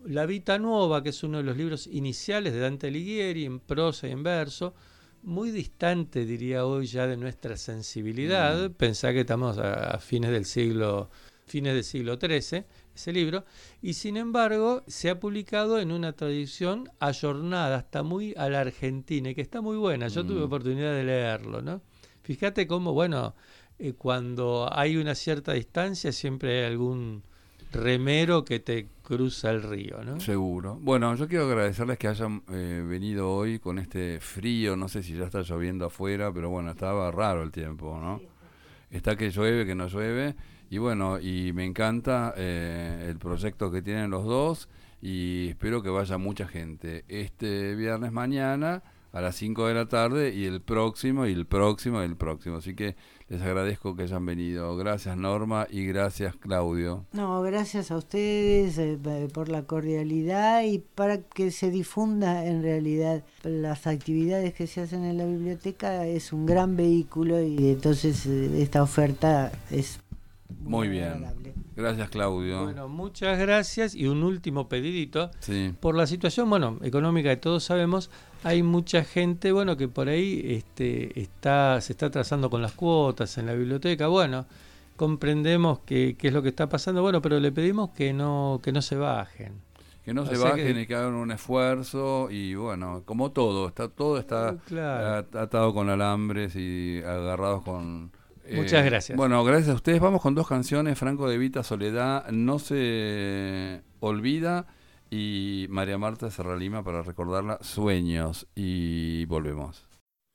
La Vita Nuova, que es uno de los libros iniciales de Dante Alighieri, en prosa y en verso, muy distante, diría hoy, ya de nuestra sensibilidad. Pensá que estamos a fines del siglo XIII, ese libro, y sin embargo se ha publicado en una tradición ayornada, hasta muy a la argentina, y que está muy buena. Yo tuve oportunidad de leerlo, ¿no? Fíjate cómo, bueno, cuando hay una cierta distancia siempre hay algún remero que te cruza el río, ¿no? Seguro. Bueno, yo quiero agradecerles que hayan venido hoy con este frío. No sé si ya está lloviendo afuera, pero bueno, estaba raro el tiempo, ¿no? Está que llueve, que no llueve. Y bueno, y me encanta el proyecto que tienen los dos, y espero que vaya mucha gente este viernes mañana a las 5 de la tarde, y el próximo, y el próximo, y el próximo. Así que les agradezco que hayan venido. Gracias, Norma, y gracias, Claudio. No, gracias a ustedes por la cordialidad y para que se difunda en realidad las actividades que se hacen en la biblioteca. Es un gran vehículo y entonces esta oferta es muy bien. Agradable. Gracias, Claudio. Bueno, muchas gracias. Y un último pedidito. Sí. Por la situación, bueno, económica que todos sabemos, hay mucha gente, bueno, que por ahí se está atrasando con las cuotas en la biblioteca. Bueno, comprendemos qué es lo que está pasando, bueno, pero le pedimos que no se bajen. Que no se bajen y que hagan un esfuerzo, y bueno, como todo está claro, atado con alambres y agarrados con... Muchas gracias. Bueno, gracias a ustedes. Vamos con 2 canciones, Franco De Vita, Soledad, No se olvida, y María Marta Serra Lima, para recordarla, Sueños, y volvemos.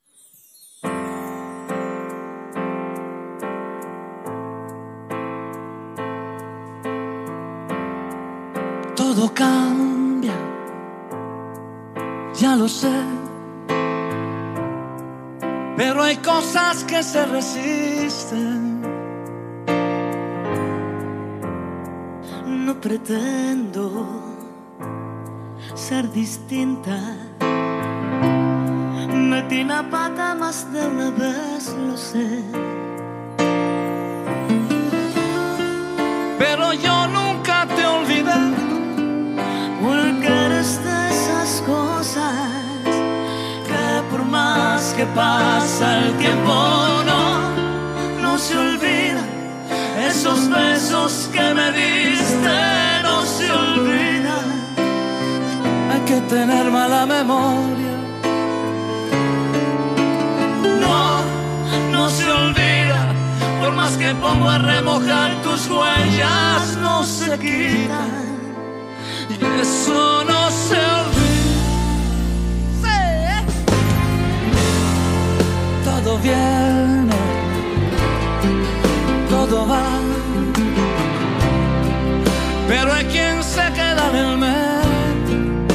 Todo cambia, ya lo sé, pero hay cosas que se resisten. No pretendo ser distinta. Metí la pata más de una vez, lo sé. Pero yo nunca te olvidé, porque eres de esas cosas que por más que pasa el tiempo no se olvida. Esos besos que me diste no se olvidan. Hay que tener mala memoria. No se olvida. Por más que pongo a remojar tus huellas, no se quitan. Y eso no se olvida. Todo viene, todo va, pero hay quien se queda en el medio.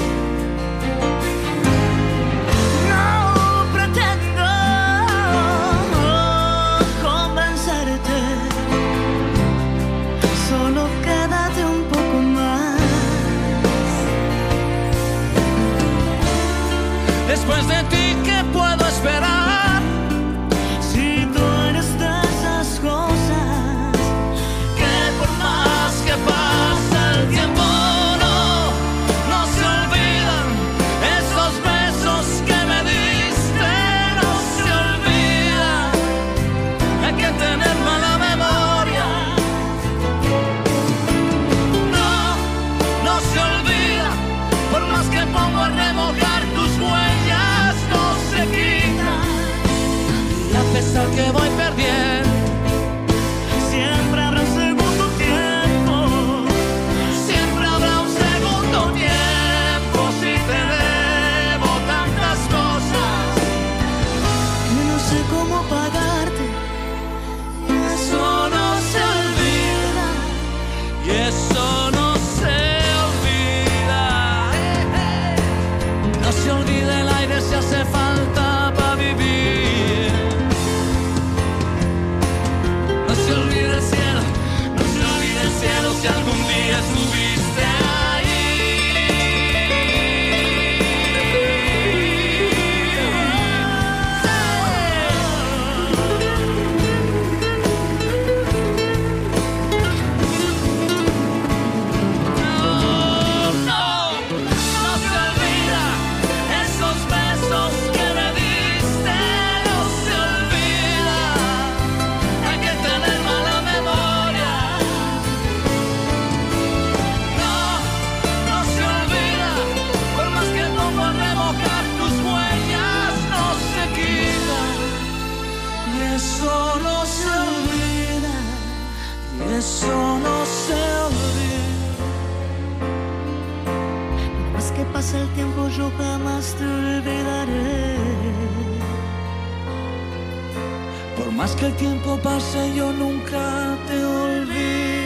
No pretendo convencerte, solo quédate un poco más. Después de ti, ¿qué puedo esperar? Si tú eso no se olvida. Por más que pase el tiempo yo jamás te olvidaré. Por más que el tiempo pase yo nunca te olvidaré.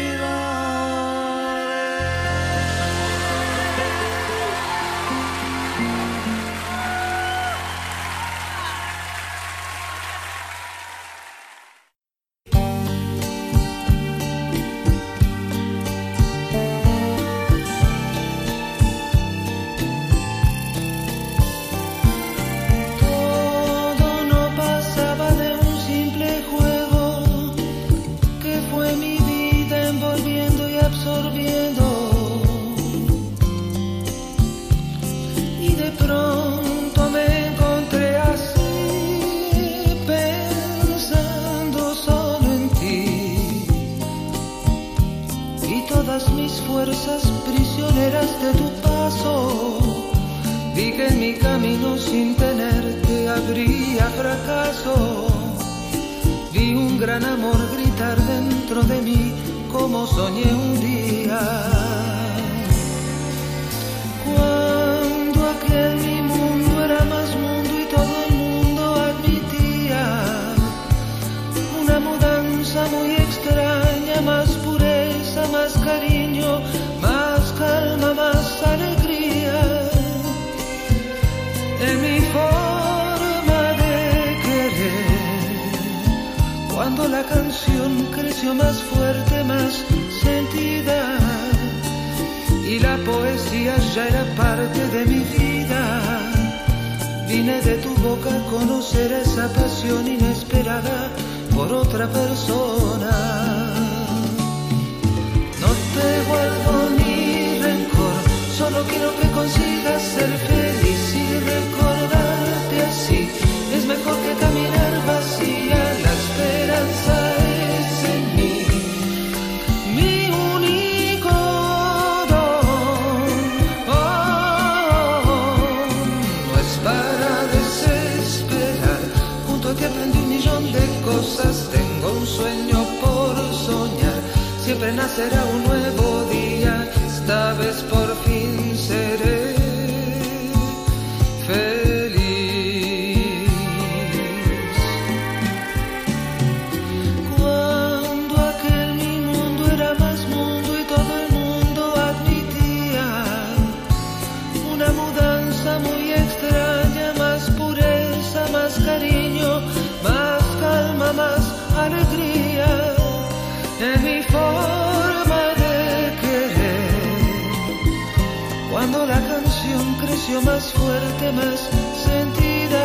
Fuerzas prisioneras de tu paso, vi que en mi camino sin tenerte habría fracaso. Vi un gran amor gritar dentro de mí como soñé un día. Cuando aquel mi mundo era más mundo y todo el mundo admitía una mudanza muy extraña, más pureza, más cariño, más calma, más alegría. En mi forma de querer, cuando la canción creció más fuerte, más sentida, y la poesía ya era parte de mi vida, vine de tu boca a conocer esa pasión inesperada por otra persona. No te guardo ni rencor, solo quiero que consigas ser feliz y recordarte así. Es mejor que caminar vacía, la esperanza es en mí. Mi único don, no es para desesperar. Junto a ti aprendí un millón de cosas, tengo un sueño por soñar. Siempre nacerá un nuevo día, esta vez por fin seré feliz. Cuando aquel mi mundo era más mundo y todo el mundo admitía una mudanza muy extraña, más pureza, más cariño, más calma, más alegría. En mi forma de querer, cuando la canción creció más fuerte, más sentida,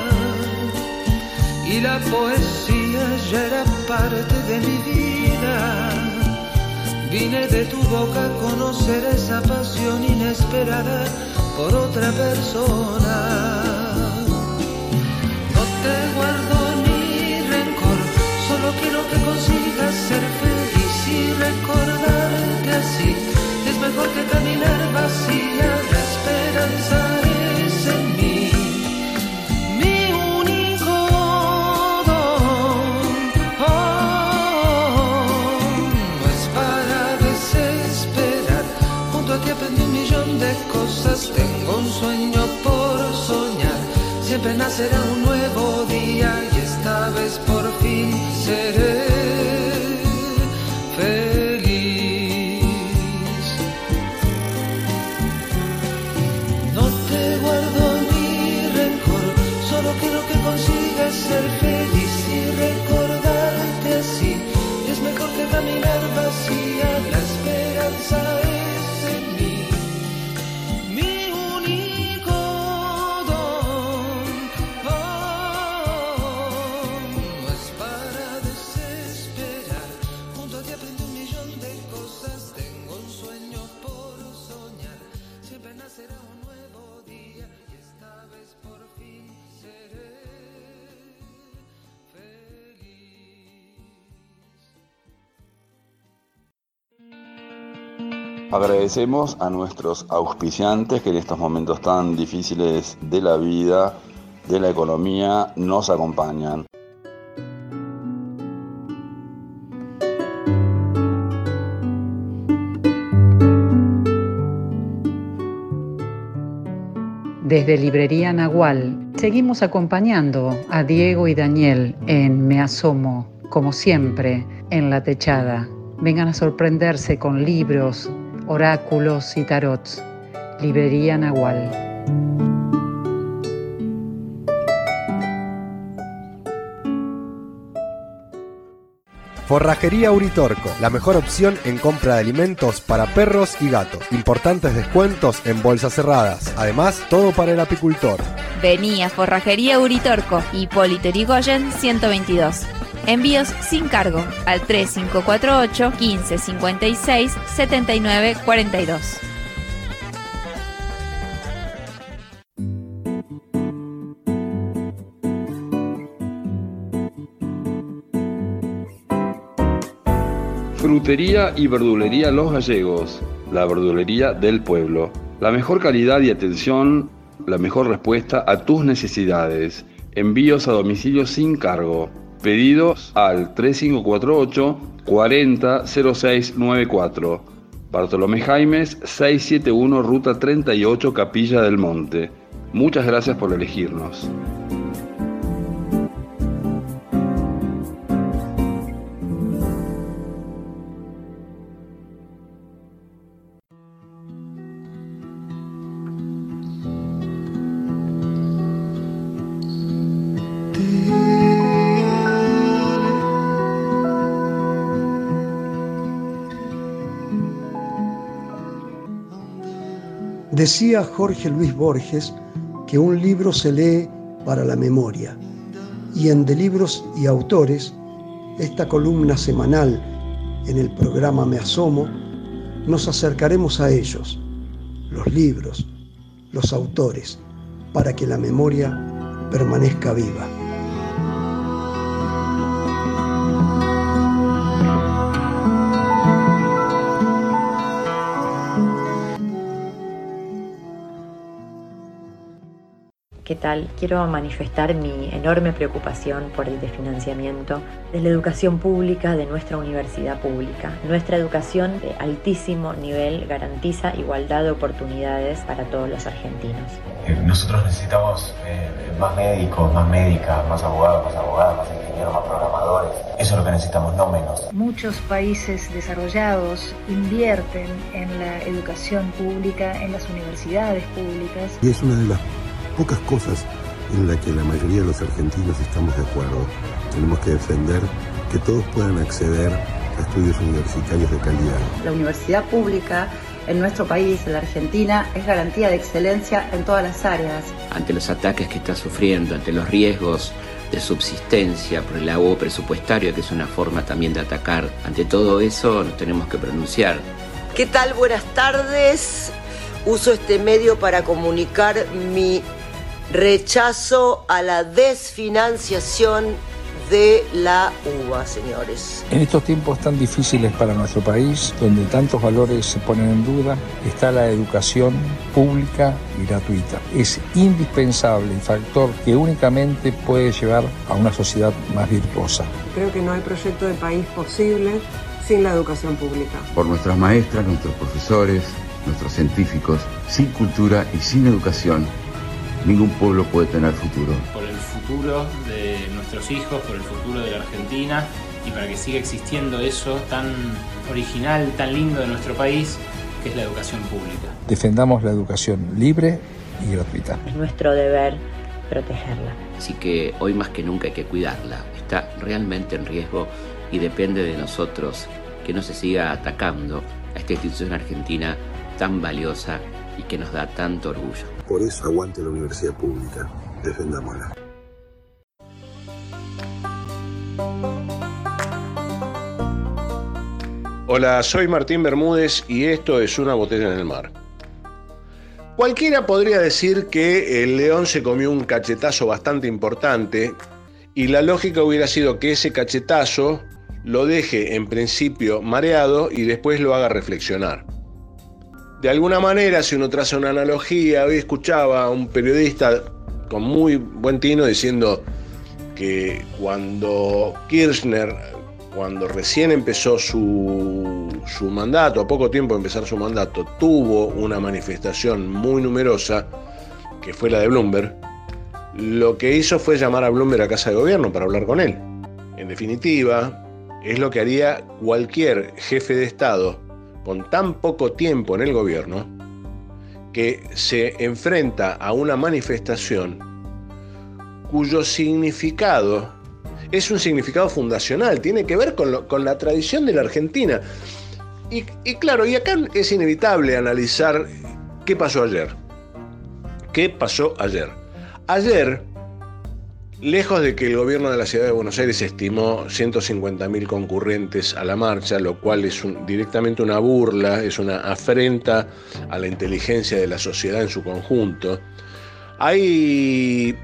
y la poesía ya era parte de mi vida, vine de tu boca a conocer esa pasión inesperada por otra persona. No te guardo ni rencor, solo quiero que consigas ser feliz y recordarte así. Es mejor que caminar vacía, la esperanza es en mí. Mi único don, no es para desesperar. Junto a ti aprendí un millón de cosas, tengo un sueño por soñar. Siempre nacerá un nuevo día y esta vez por fin seré feliz. No te guardo ni rencor, solo quiero que consigas ser feliz y recordarte así. Es mejor que caminar vacía, la esperanza es en mí. Mi único don, no es para desesperar. Junto a ti aprendí un millón de cosas, tengo un sueño por soñar. Siempre nacerá un nuevo día y esta vez por fin seré feliz. Agradecemos a nuestros auspiciantes que en estos momentos tan difíciles de la vida, de la economía, nos acompañan. Desde Librería Nahual, seguimos acompañando a Diego y Daniel en Me Asomo, como siempre, en La Techada. Vengan a sorprenderse con libros, oráculos y tarots. Librería Nahual. Forrajería Uritorco, la mejor opción en compra de alimentos para perros y gatos. Importantes descuentos en bolsas cerradas. Además, todo para el apicultor. Vení a Forrajería Uritorco, Hipólito Yrigoyen 122. Envíos sin cargo al 3548 1556 7942. Frutería y verdulería Los Gallegos, la verdulería del pueblo. La mejor calidad y atención, la mejor respuesta a tus necesidades. Envíos a domicilio sin cargo. Pedidos al 3548 400694. Bartolomé Jaimes 671 Ruta 38 Capilla del Monte. Muchas gracias por elegirnos. Decía Jorge Luis Borges que un libro se lee para la memoria, y en De Libros y Autores, esta columna semanal en el programa Me Asomo, nos acercaremos a ellos, los libros, los autores, para que la memoria permanezca viva. ¿Qué tal? Quiero manifestar mi enorme preocupación por el desfinanciamiento de la educación pública de nuestra universidad pública. Nuestra educación de altísimo nivel garantiza igualdad de oportunidades para todos los argentinos. Nosotros necesitamos más médicos, más médicas, más abogados, más ingenieros, más programadores. Eso es lo que necesitamos, no menos. Muchos países desarrollados invierten en la educación pública, en las universidades públicas. Y es una de las pocas cosas en las que la mayoría de los argentinos estamos de acuerdo. Tenemos que defender que todos puedan acceder a estudios universitarios de calidad. La universidad pública en nuestro país, en la Argentina, es garantía de excelencia en todas las áreas. Ante los ataques que está sufriendo, ante los riesgos de subsistencia por el ahogo presupuestario, que es una forma también de atacar, ante todo eso nos tenemos que pronunciar. ¿Qué tal? Buenas tardes. Uso este medio para comunicar mi rechazo a la desfinanciación de la UBA, señores. En estos tiempos tan difíciles para nuestro país, donde tantos valores se ponen en duda, está la educación pública y gratuita. Es indispensable el factor que únicamente puede llevar a una sociedad más virtuosa. Creo que no hay proyecto de país posible sin la educación pública. Por nuestras maestras, nuestros profesores, nuestros científicos, sin cultura y sin educación, ningún pueblo puede tener futuro. Por el futuro de nuestros hijos, por el futuro de la Argentina y para que siga existiendo eso tan original, tan lindo de nuestro país, que es la educación pública. Defendamos la educación libre y gratuita. Es nuestro deber protegerla. Así que hoy más que nunca hay que cuidarla. Está realmente en riesgo y depende de nosotros que no se siga atacando a esta institución argentina tan valiosa y que nos da tanto orgullo. Por eso aguante la universidad pública, defendámosla. Hola, soy Martín Bermúdez y esto es Una Botella en el Mar. Cualquiera podría decir que el León se comió un cachetazo bastante importante y la lógica hubiera sido que ese cachetazo lo deje en principio mareado y después lo haga reflexionar. De alguna manera, si uno traza una analogía, hoy escuchaba a un periodista con muy buen tino diciendo que cuando Kirchner, cuando recién empezó su mandato, a poco tiempo de empezar su mandato, tuvo una manifestación muy numerosa, que fue la de Bloomberg, lo que hizo fue llamar a Bloomberg a Casa de Gobierno para hablar con él. En definitiva, es lo que haría cualquier jefe de Estado con tan poco tiempo en el gobierno, que se enfrenta a una manifestación cuyo significado es un significado fundacional, tiene que ver con la tradición de la Argentina. Y claro, y acá es inevitable analizar qué pasó ayer. ¿Qué pasó ayer? Ayer, lejos de que el gobierno de la ciudad de Buenos Aires estimó 150.000 concurrentes a la marcha, lo cual es directamente una burla, es una afrenta a la inteligencia de la sociedad en su conjunto, hay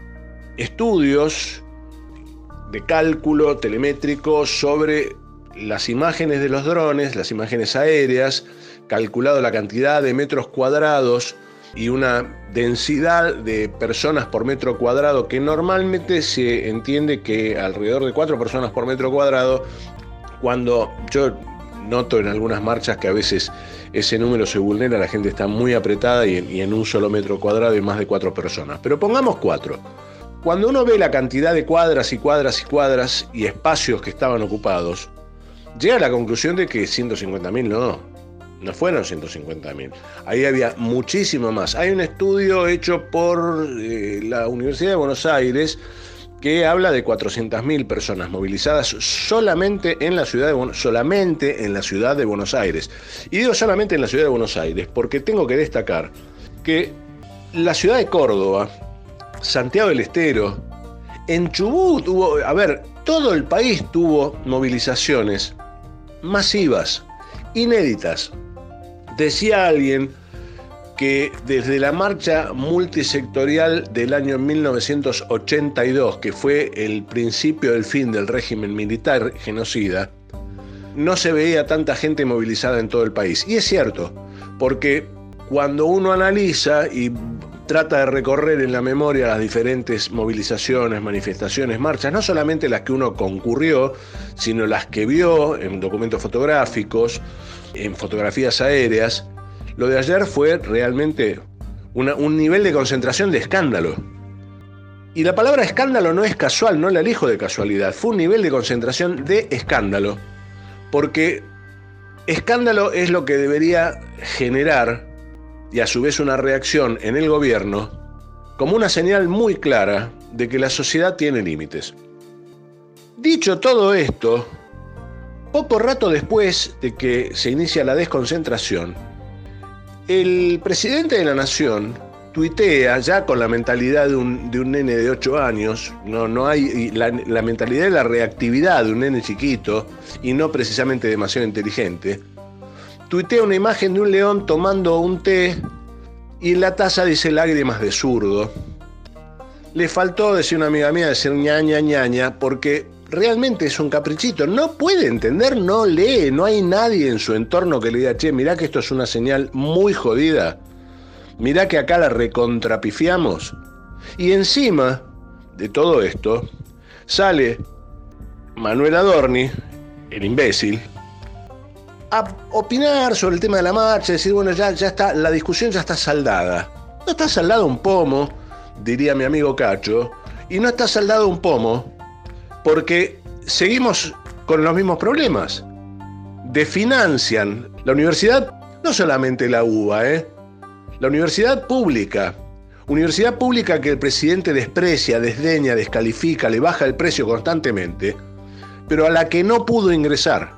estudios de cálculo telemétrico sobre las imágenes de los drones, las imágenes aéreas, calculado la cantidad de metros cuadrados y una densidad de personas por metro cuadrado que normalmente se entiende que alrededor de 4 personas por metro cuadrado, cuando yo noto en algunas marchas que a veces ese número se vulnera, la gente está muy apretada y en un solo metro cuadrado hay más de 4 personas. Pero pongamos 4. Cuando uno ve la cantidad de cuadras y cuadras y cuadras y espacios que estaban ocupados, llega a la conclusión de que 150.000 no fueron 150.000. Ahí había muchísimo más. Hay un estudio hecho por la Universidad de Buenos Aires que habla de 400.000 personas movilizadas solamente en la ciudad de Buenos Aires. Y digo solamente en la ciudad de Buenos Aires porque tengo que destacar que la ciudad de Córdoba, Santiago del Estero, en Chubut todo el país tuvo movilizaciones masivas, inéditas. Decía alguien que desde la marcha multisectorial del año 1982, que fue el principio del fin del régimen militar genocida, no se veía tanta gente movilizada en todo el país. Y es cierto, porque cuando uno analiza y trata de recorrer en la memoria las diferentes movilizaciones, manifestaciones, marchas, no solamente las que uno concurrió, sino las que vio en documentos fotográficos, en fotografías aéreas, lo de ayer fue realmente un nivel de concentración de escándalo. Y la palabra escándalo no es casual, no la elijo de casualidad, fue un nivel de concentración de escándalo, porque escándalo es lo que debería generar, y a su vez una reacción en el gobierno, como una señal muy clara de que la sociedad tiene límites. Dicho todo esto, poco rato después de que se inicia la desconcentración, el presidente de la Nación tuitea, ya con la mentalidad de un nene de 8 años, no hay la mentalidad de la reactividad de un nene chiquito y no precisamente demasiado inteligente, tuitea una imagen de un león tomando un té y en la taza dice lágrimas de zurdo. Le faltó, decía una amiga mía, decir ñaña ñaña, porque realmente es un caprichito. No puede entender, no lee, no hay nadie en su entorno que le diga, che, mirá que esto es una señal muy jodida. Mirá que acá la recontrapifiamos. Y encima de todo esto, sale Manuel Adorni, el imbécil, a opinar sobre el tema de la marcha, decir, bueno, ya está, la discusión ya está saldada. No está saldado un pomo, diría mi amigo Cacho, y no está saldado un pomo porque seguimos con los mismos problemas. Desfinancian la universidad, no solamente la UBA, la universidad pública que el presidente desprecia, desdeña, descalifica, le baja el precio constantemente, pero a la que no pudo ingresar,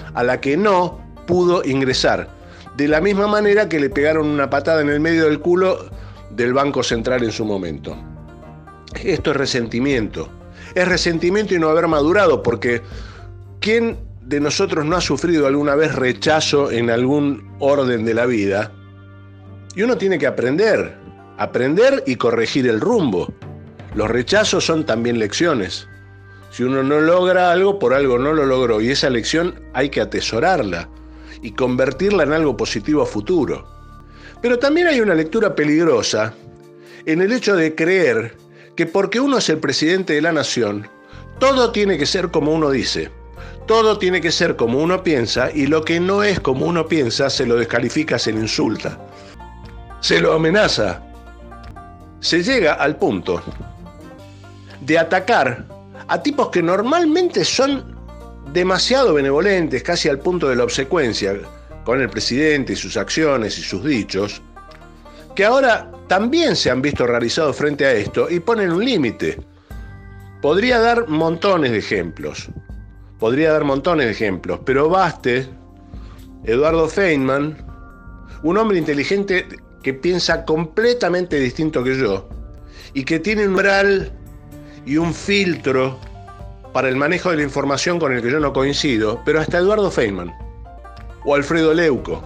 de la misma manera que le pegaron una patada en el medio del culo del Banco Central en su momento. Esto es resentimiento y no haber madurado, porque ¿quién de nosotros no ha sufrido alguna vez rechazo en algún orden de la vida? Y uno tiene que aprender y corregir el rumbo. Los rechazos son también lecciones. Si uno no logra algo, por algo no lo logró, y esa lección hay que atesorarla y convertirla en algo positivo a futuro. Pero también hay una lectura peligrosa en el hecho de creer que porque uno es el presidente de la nación, todo tiene que ser como uno dice, todo tiene que ser como uno piensa, y lo que no es como uno piensa se lo descalifica, se lo insulta, se lo amenaza. se llega al punto de atacar a tipos que normalmente son demasiado benevolentes, casi al punto de la obsecuencia con el presidente y sus acciones y sus dichos, que ahora también se han visto realizados frente a esto y ponen un límite. Podría dar montones de ejemplos, pero baste Eduardo Feynman, un hombre inteligente que piensa completamente distinto que yo y que tiene un umbral y un filtro para el manejo de la información con el que yo no coincido, pero hasta Eduardo Feynman, o Alfredo Leuco,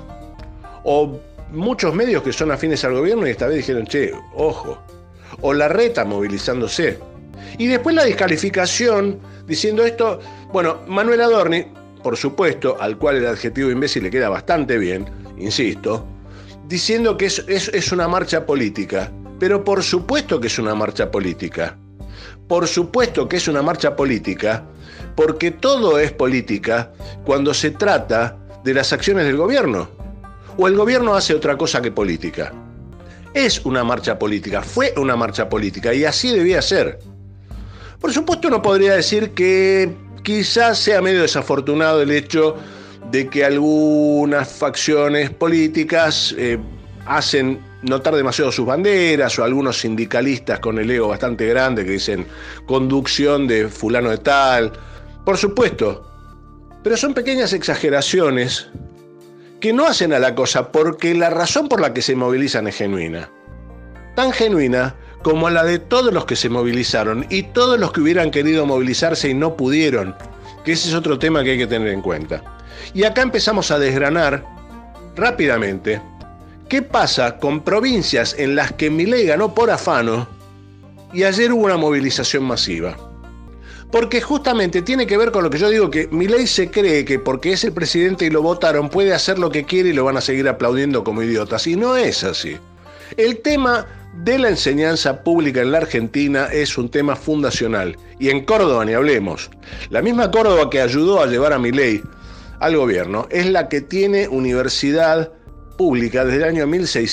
o muchos medios que son afines al gobierno y esta vez dijeron, che, ojo, o Larreta movilizándose. Y después la descalificación diciendo esto, bueno, Manuel Adorni, por supuesto, al cual el adjetivo imbécil le queda bastante bien, insisto, diciendo que es una marcha política. Pero por supuesto que es una marcha política. Por supuesto que es una marcha política, porque todo es política cuando se trata de las acciones del gobierno. O el gobierno hace otra cosa que política. Es una marcha política, fue una marcha política y así debía ser. Por supuesto uno podría decir que quizás sea medio desafortunado el hecho de que algunas facciones políticas hacen notar demasiado sus banderas, o algunos sindicalistas con el ego bastante grande que dicen conducción de fulano de tal. Por supuesto, pero son pequeñas exageraciones que no hacen a la cosa porque la razón por la que se movilizan es genuina. Tan genuina como la de todos los que se movilizaron y todos los que hubieran querido movilizarse y no pudieron, que ese es otro tema que hay que tener en cuenta. Y acá empezamos a desgranar rápidamente qué pasa con provincias en las que Milei ganó por afano y ayer hubo una movilización masiva. Porque justamente tiene que ver con lo que yo digo, que Milei se cree que porque es el presidente y lo votaron puede hacer lo que quiere y lo van a seguir aplaudiendo como idiotas. Y no es así. El tema de la enseñanza pública en la Argentina es un tema fundacional. Y en Córdoba ni hablemos. La misma Córdoba que ayudó a llevar a Milei al gobierno es la que tiene universidad pública desde el año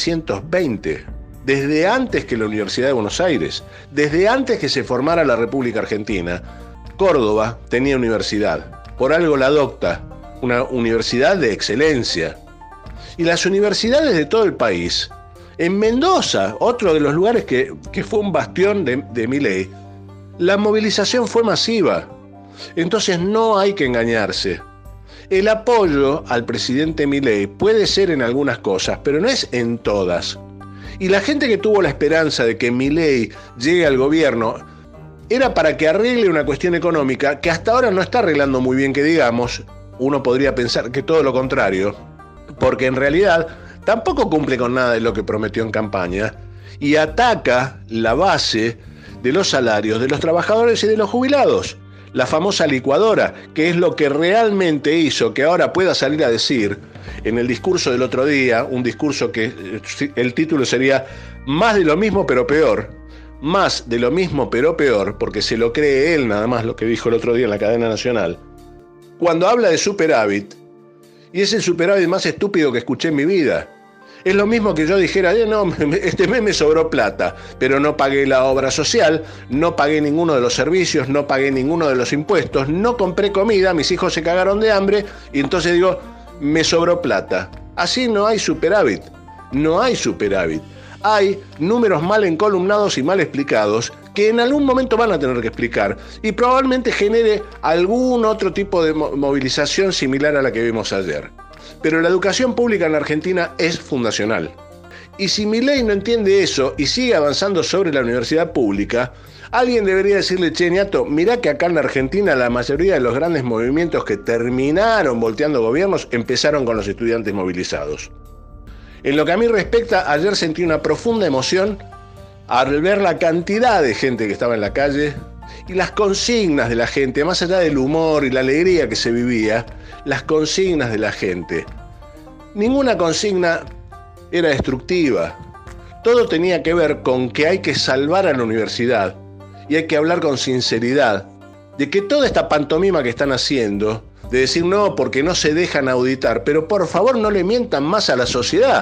1620. Desde antes que la Universidad de Buenos Aires. Desde antes que se formara la República Argentina. Córdoba tenía universidad. Por algo la adopta. Una universidad de excelencia. Y las universidades de todo el país. En Mendoza, otro de los lugares que fue un bastión de Milei, la movilización fue masiva. Entonces no hay que engañarse. El apoyo al presidente Milei puede ser en algunas cosas, pero no es en todas. Y la gente que tuvo la esperanza de que Milei llegue al gobierno era para que arregle una cuestión económica que hasta ahora no está arreglando muy bien, que digamos. Uno podría pensar que todo lo contrario, porque en realidad tampoco cumple con nada de lo que prometió en campaña y ataca la base de los salarios de los trabajadores y de los jubilados. La famosa licuadora, que es lo que realmente hizo que ahora pueda salir a decir en el discurso del otro día, un discurso que el título sería Más de lo mismo pero peor. Más de lo mismo pero peor, porque se lo cree él nada más lo que dijo el otro día en la cadena nacional. Cuando habla de superávit, y es el superávit más estúpido que escuché en mi vida. Es lo mismo que yo dijera, no, este mes me sobró plata, pero no pagué la obra social, no pagué ninguno de los servicios, no pagué ninguno de los impuestos, no compré comida, mis hijos se cagaron de hambre, y entonces digo, me sobró plata. Así no hay superávit, no hay superávit. Hay números mal encolumnados y mal explicados que en algún momento van a tener que explicar y probablemente genere algún otro tipo de movilización similar a la que vimos ayer. Pero la educación pública en la Argentina es fundacional. Y si Milei no entiende eso y sigue avanzando sobre la universidad pública, alguien debería decirle, che, ñato, mirá que acá en la Argentina la mayoría de los grandes movimientos que terminaron volteando gobiernos empezaron con los estudiantes movilizados. En lo que a mí respecta, ayer sentí una profunda emoción al ver la cantidad de gente que estaba en la calle y las consignas de la gente, más allá del humor y la alegría que se vivía, las consignas de la gente. Ninguna consigna era destructiva. Todo tenía que ver con que hay que salvar a la universidad y hay que hablar con sinceridad de que toda esta pantomima que están haciendo, de decir no porque no se dejan auditar, pero por favor no le mientan más a la sociedad.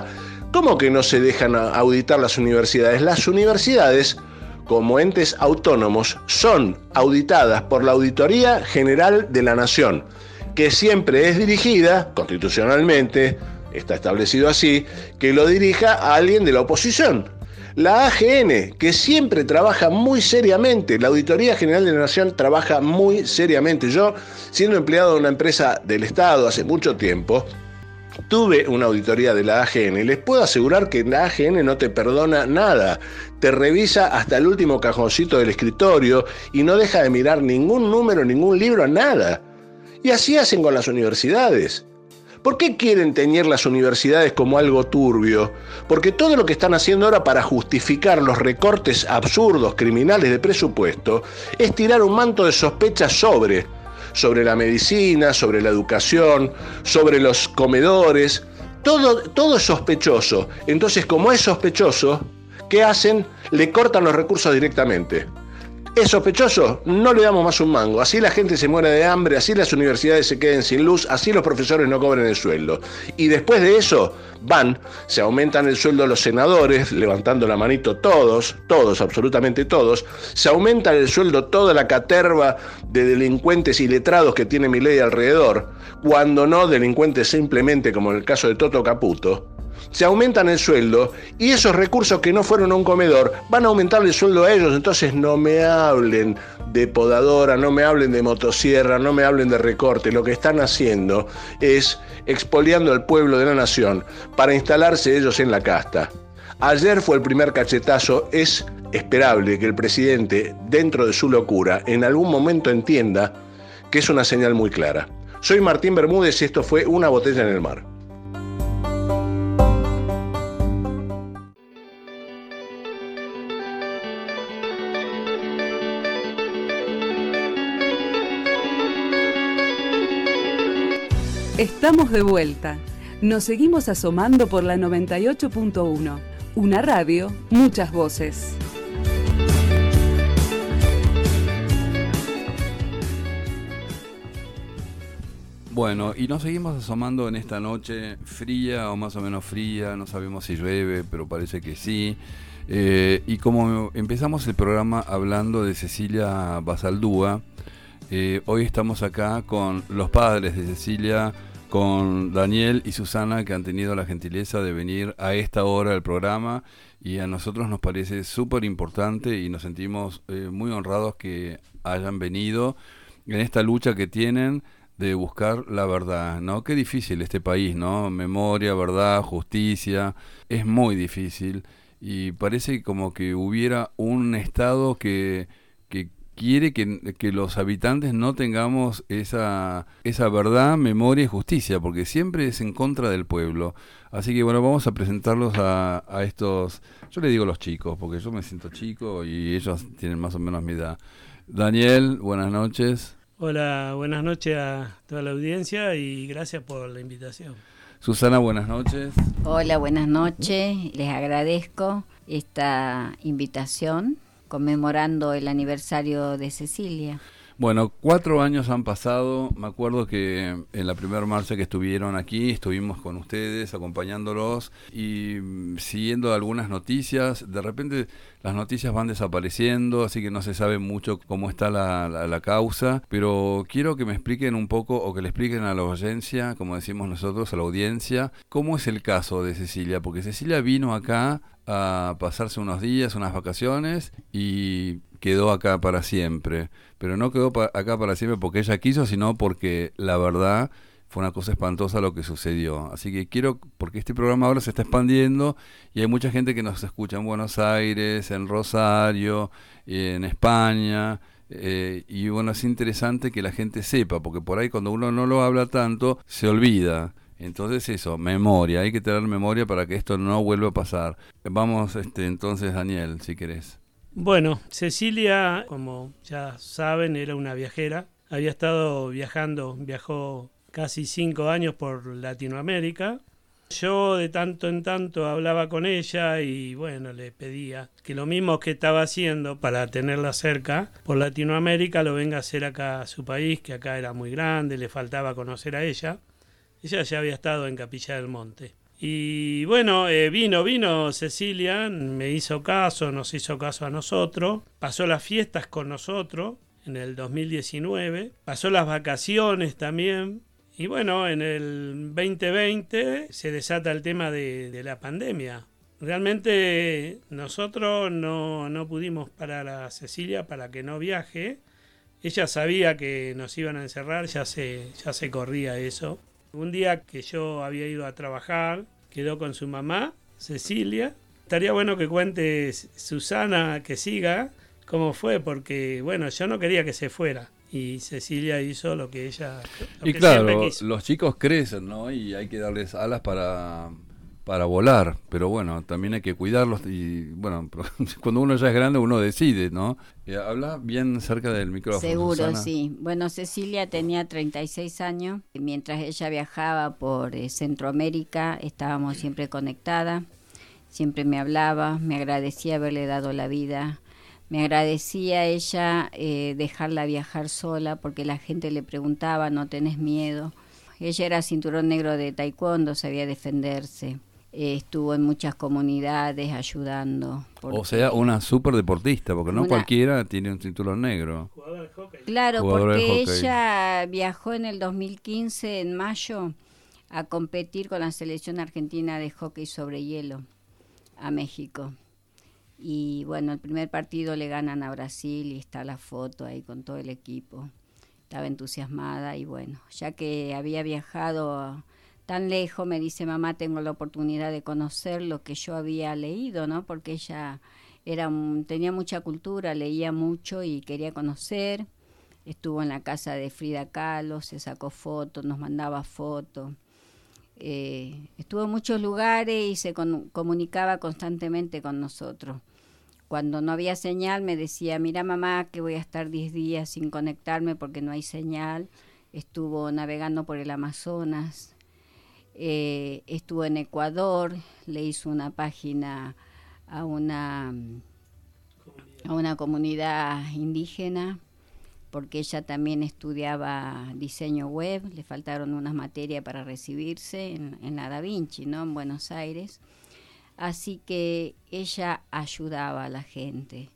¿Cómo que no se dejan auditar las universidades? Las universidades, como entes autónomos, son auditadas por la Auditoría General de la Nación, que siempre es dirigida, constitucionalmente, está establecido así, que lo dirija a alguien de la oposición. La AGN, que siempre trabaja muy seriamente, la Auditoría General de la Nación trabaja muy seriamente. Yo, siendo empleado de una empresa del Estado hace mucho tiempo, tuve una auditoría de la AGN y les puedo asegurar que la AGN no te perdona nada. Te revisa hasta el último cajoncito del escritorio y no deja de mirar ningún número, ningún libro, nada. Y así hacen con las universidades. ¿Por qué quieren teñir las universidades como algo turbio? Porque todo lo que están haciendo ahora para justificar los recortes absurdos, criminales de presupuesto, es tirar un manto de sospecha sobre la medicina, sobre la educación, sobre los comedores. Todo es sospechoso. Entonces, como es sospechoso, ¿qué hacen? Le cortan los recursos directamente. ¿Es sospechoso? No le damos más un mango. Así la gente se muere de hambre, así las universidades se queden sin luz, así los profesores no cobren el sueldo. Y después de eso, se aumentan el sueldo a los senadores, levantando la manito todos, absolutamente todos. Se aumenta el sueldo toda la caterva de delincuentes y letrados que tiene Milei alrededor, cuando no delincuentes simplemente, como en el caso de Toto Caputo. Se aumentan el sueldo y esos recursos que no fueron a un comedor van a aumentar el sueldo a ellos. Entonces no me hablen de podadora, no me hablen de motosierra, no me hablen de recorte. Lo que están haciendo es expoliando al pueblo de la nación para instalarse ellos en la casta. Ayer fue el primer cachetazo. Es esperable que el presidente, dentro de su locura, en algún momento entienda que es una señal muy clara. Soy Martín Bermúdez y esto fue Una Botella en el Mar. Estamos de vuelta. Nos seguimos asomando por la 98.1. Una radio, muchas voces. Bueno, y nos seguimos asomando en esta noche fría o más o menos fría. No sabemos si llueve, pero parece que sí. Y como empezamos el programa hablando de Cecilia Basaldúa, hoy estamos acá con los padres de Cecilia, con Daniel y Susana, que han tenido la gentileza de venir a esta hora del programa, y a nosotros nos parece súper importante y nos sentimos muy honrados que hayan venido en esta lucha que tienen de buscar la verdad, ¿no? Qué difícil este país, ¿no? Memoria, verdad, justicia, es muy difícil, y parece como que hubiera un Estado que quiere que los habitantes no tengamos esa verdad, memoria y justicia, porque siempre es en contra del pueblo. Así que bueno, vamos a presentarlos a estos, yo le digo los chicos, porque yo me siento chico y ellos tienen más o menos mi edad. Daniel, buenas noches. Hola, buenas noches a toda la audiencia y gracias por la invitación. Susana, buenas noches. Hola, buenas noches. Les agradezco esta invitación, conmemorando el aniversario de Cecilia. Bueno, 4 años han pasado. Me acuerdo que en la primera marcha que estuvieron aquí, estuvimos con ustedes, acompañándolos y siguiendo algunas noticias. De repente las noticias van desapareciendo, así que no se sabe mucho cómo está la causa. Pero quiero que me expliquen un poco, o que le expliquen a la audiencia, como decimos nosotros, a la audiencia, cómo es el caso de Cecilia. Porque Cecilia vino acá a pasarse unos días, unas vacaciones, y quedó acá para siempre. Pero no quedó acá para siempre porque ella quiso, sino porque la verdad fue una cosa espantosa lo que sucedió. Así que quiero, porque este programa ahora se está expandiendo y hay mucha gente que nos escucha en Buenos Aires, en Rosario, en España, y bueno, es interesante que la gente sepa, porque por ahí cuando uno no lo habla tanto, se olvida. Entonces eso, memoria, hay que tener memoria para que esto no vuelva a pasar. Vamos entonces, Daniel, si querés. Bueno, Cecilia, como ya saben, era una viajera. Había estado viajó casi 5 años por Latinoamérica. Yo de tanto en tanto hablaba con ella y bueno, le pedía que lo mismo que estaba haciendo para tenerla cerca por Latinoamérica lo venga a hacer acá a su país, que acá era muy grande, le faltaba conocer a ella. Ella ya había estado en Capilla del Monte. Y bueno, vino Cecilia, me hizo caso, nos hizo caso a nosotros, pasó las fiestas con nosotros en el 2019, pasó las vacaciones también, y bueno, en el 2020 se desata el tema de la pandemia. Realmente nosotros no pudimos parar a Cecilia para que no viaje. Ella sabía que nos iban a encerrar, ya se corría eso. Un día que yo había ido a trabajar, quedó con su mamá, Cecilia. Estaría bueno que cuente Susana, que siga, cómo fue, porque bueno, yo no quería que se fuera. Y Cecilia hizo lo que ella y que claro, siempre quiso. Los chicos crecen, ¿no? Y hay que darles alas para volar, pero bueno, también hay que cuidarlos y bueno, cuando uno ya es grande uno decide, ¿no? Habla bien cerca del micrófono. Seguro, Susana. sí. Bueno, Cecilia tenía 36 años. Mientras ella viajaba por Centroamérica, estábamos siempre conectadas. Siempre me hablaba, me agradecía haberle dado la vida. Me agradecía ella dejarla viajar sola porque la gente le preguntaba, ¿no tenés miedo? Ella era cinturón negro de taekwondo, sabía defenderse. Estuvo en muchas comunidades ayudando. O sea, una súper deportista, porque no cualquiera tiene un cinturón negro. Claro, Jugadora de porque hockey. ella viajó en el 2015, en mayo, a competir con la selección argentina de hockey sobre hielo a México. Y bueno, el primer partido le ganan a Brasil y está la foto ahí con todo el equipo. Estaba entusiasmada y bueno, ya que había viajado tan lejos, me dice, mamá, tengo la oportunidad de conocer lo que yo había leído, ¿no? Porque ella tenía mucha cultura, leía mucho y quería conocer. Estuvo en la casa de Frida Kahlo, se sacó fotos, nos mandaba fotos. Estuvo en muchos lugares y se comunicaba constantemente con nosotros. Cuando no había señal me decía, mira mamá, que voy a estar 10 días sin conectarme porque no hay señal. Estuvo navegando por el Amazonas. Estuvo en Ecuador, le hizo una página a una comunidad indígena, porque ella también estudiaba diseño web, le faltaron unas materias para recibirse en la Da Vinci, ¿no? En Buenos Aires. Así que ella ayudaba a la gente.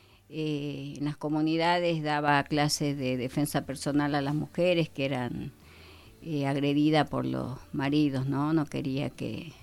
En las comunidades daba clases de defensa personal a las mujeres que eran agredida por los maridos, no quería que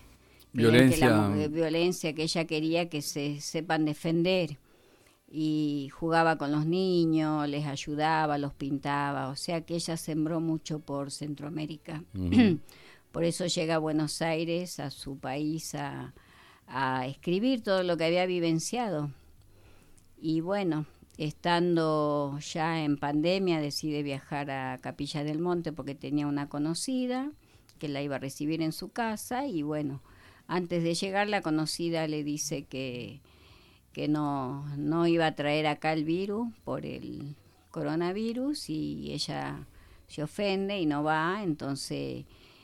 violencia, que ella quería que se sepan defender, y jugaba con los niños, les ayudaba, los pintaba, o sea que ella sembró mucho por Centroamérica. Uh-huh. Por eso llega a Buenos Aires, a su país, a escribir todo lo que había vivenciado. Y bueno, estando ya en pandemia, decide viajar a Capilla del Monte porque tenía una conocida que la iba a recibir en su casa. Y bueno, antes de llegar, la conocida le dice que no iba a traer acá el virus por el coronavirus, y ella se ofende y no va. Entonces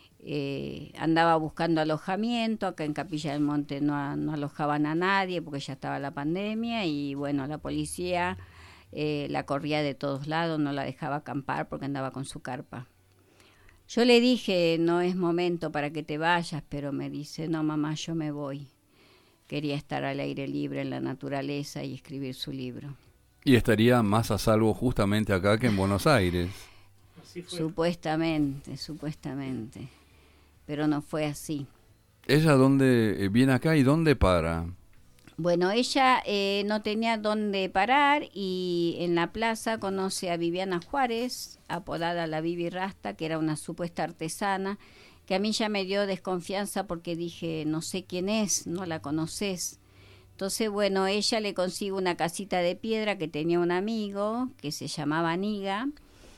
andaba buscando alojamiento. Acá en Capilla del Monte no alojaban a nadie porque ya estaba la pandemia, y bueno, la policía la corría de todos lados, no la dejaba acampar porque andaba con su carpa. Yo le dije, no es momento para que te vayas, pero me dice, no mamá, yo me voy. Quería estar al aire libre, en la naturaleza, y escribir su libro. Y estaría más a salvo justamente acá que en Buenos Aires. Supuestamente. Pero no fue así. ¿Ella dónde viene acá y dónde para? Bueno, ella no tenía dónde parar, y en la plaza conoce a Viviana Juárez, apodada la Vivi Rasta, que era una supuesta artesana, que a mí ya me dio desconfianza porque dije, no sé quién es, no la conoces. Entonces, bueno, ella le consigue una casita de piedra que tenía un amigo que se llamaba Niga,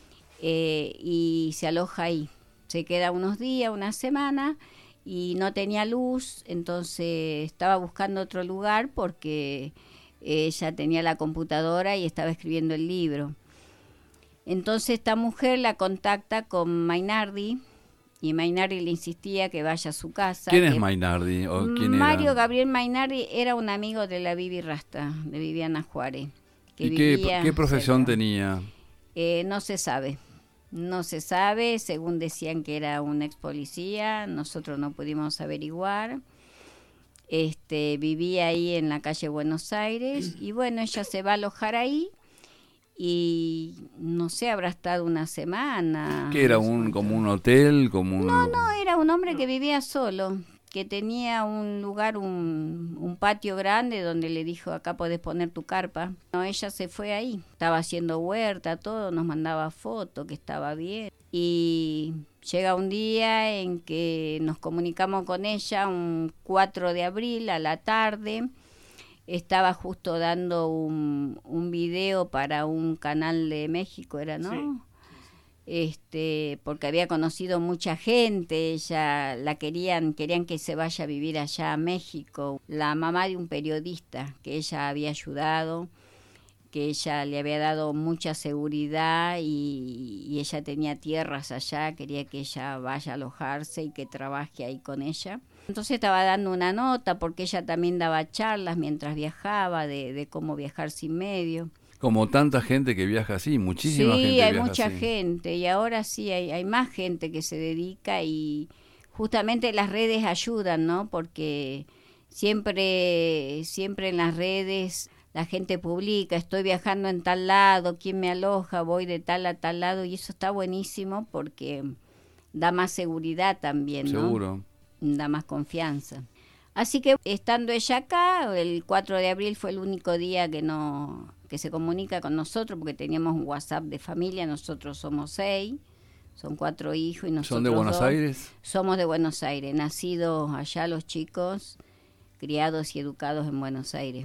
y se aloja ahí. Se queda unos días, una semana, y no tenía luz, entonces estaba buscando otro lugar porque ella tenía la computadora y estaba escribiendo el libro. Entonces esta mujer la contacta con Mainardi, y Mainardi le insistía que vaya a su casa. ¿Quién es Mainardi? ¿O quién Mario era? Gabriel Mainardi era un amigo de la Vivi Rasta, de Viviana Juárez. ¿Y qué profesión tenía? No se sabe. No se sabe, según decían que era un ex policía, nosotros no pudimos averiguar. Vivía ahí en la calle Buenos Aires y bueno, ella se va a alojar ahí y no sé, habrá estado una semana. ¿Qué era? ¿Como un hotel? No, era un hombre que vivía solo, que tenía un lugar, un patio grande donde le dijo, acá podés poner tu carpa. No, ella se fue ahí, estaba haciendo huerta, todo, nos mandaba fotos, que estaba bien. Y llega un día en que nos comunicamos con ella, un 4 de abril a la tarde. Estaba justo dando un video para un canal de México, ¿era, no? Sí. Porque había conocido mucha gente, ella querían que se vaya a vivir allá a México. La mamá de un periodista que ella había ayudado, que ella le había dado mucha seguridad y ella tenía tierras allá, quería que ella vaya a alojarse y que trabaje ahí con ella. Entonces estaba dando una nota porque ella también daba charlas mientras viajaba de cómo viajar sin medio. Como tanta gente que viaja así, muchísima gente que viaja así. Sí, hay mucha gente y ahora sí hay más gente que se dedica y justamente las redes ayudan, ¿no? Porque siempre en las redes la gente publica, estoy viajando en tal lado, quién me aloja, voy de tal a tal lado y eso está buenísimo porque da más seguridad también, ¿no? Seguro. Da más confianza. Así que estando ella acá, el 4 de abril fue el único día que se comunica con nosotros, porque teníamos un WhatsApp de familia, nosotros somos 6, son 4 hijos y nosotros ¿Son de Buenos 2. Aires? Somos de Buenos Aires, nacidos allá los chicos, criados y educados en Buenos Aires.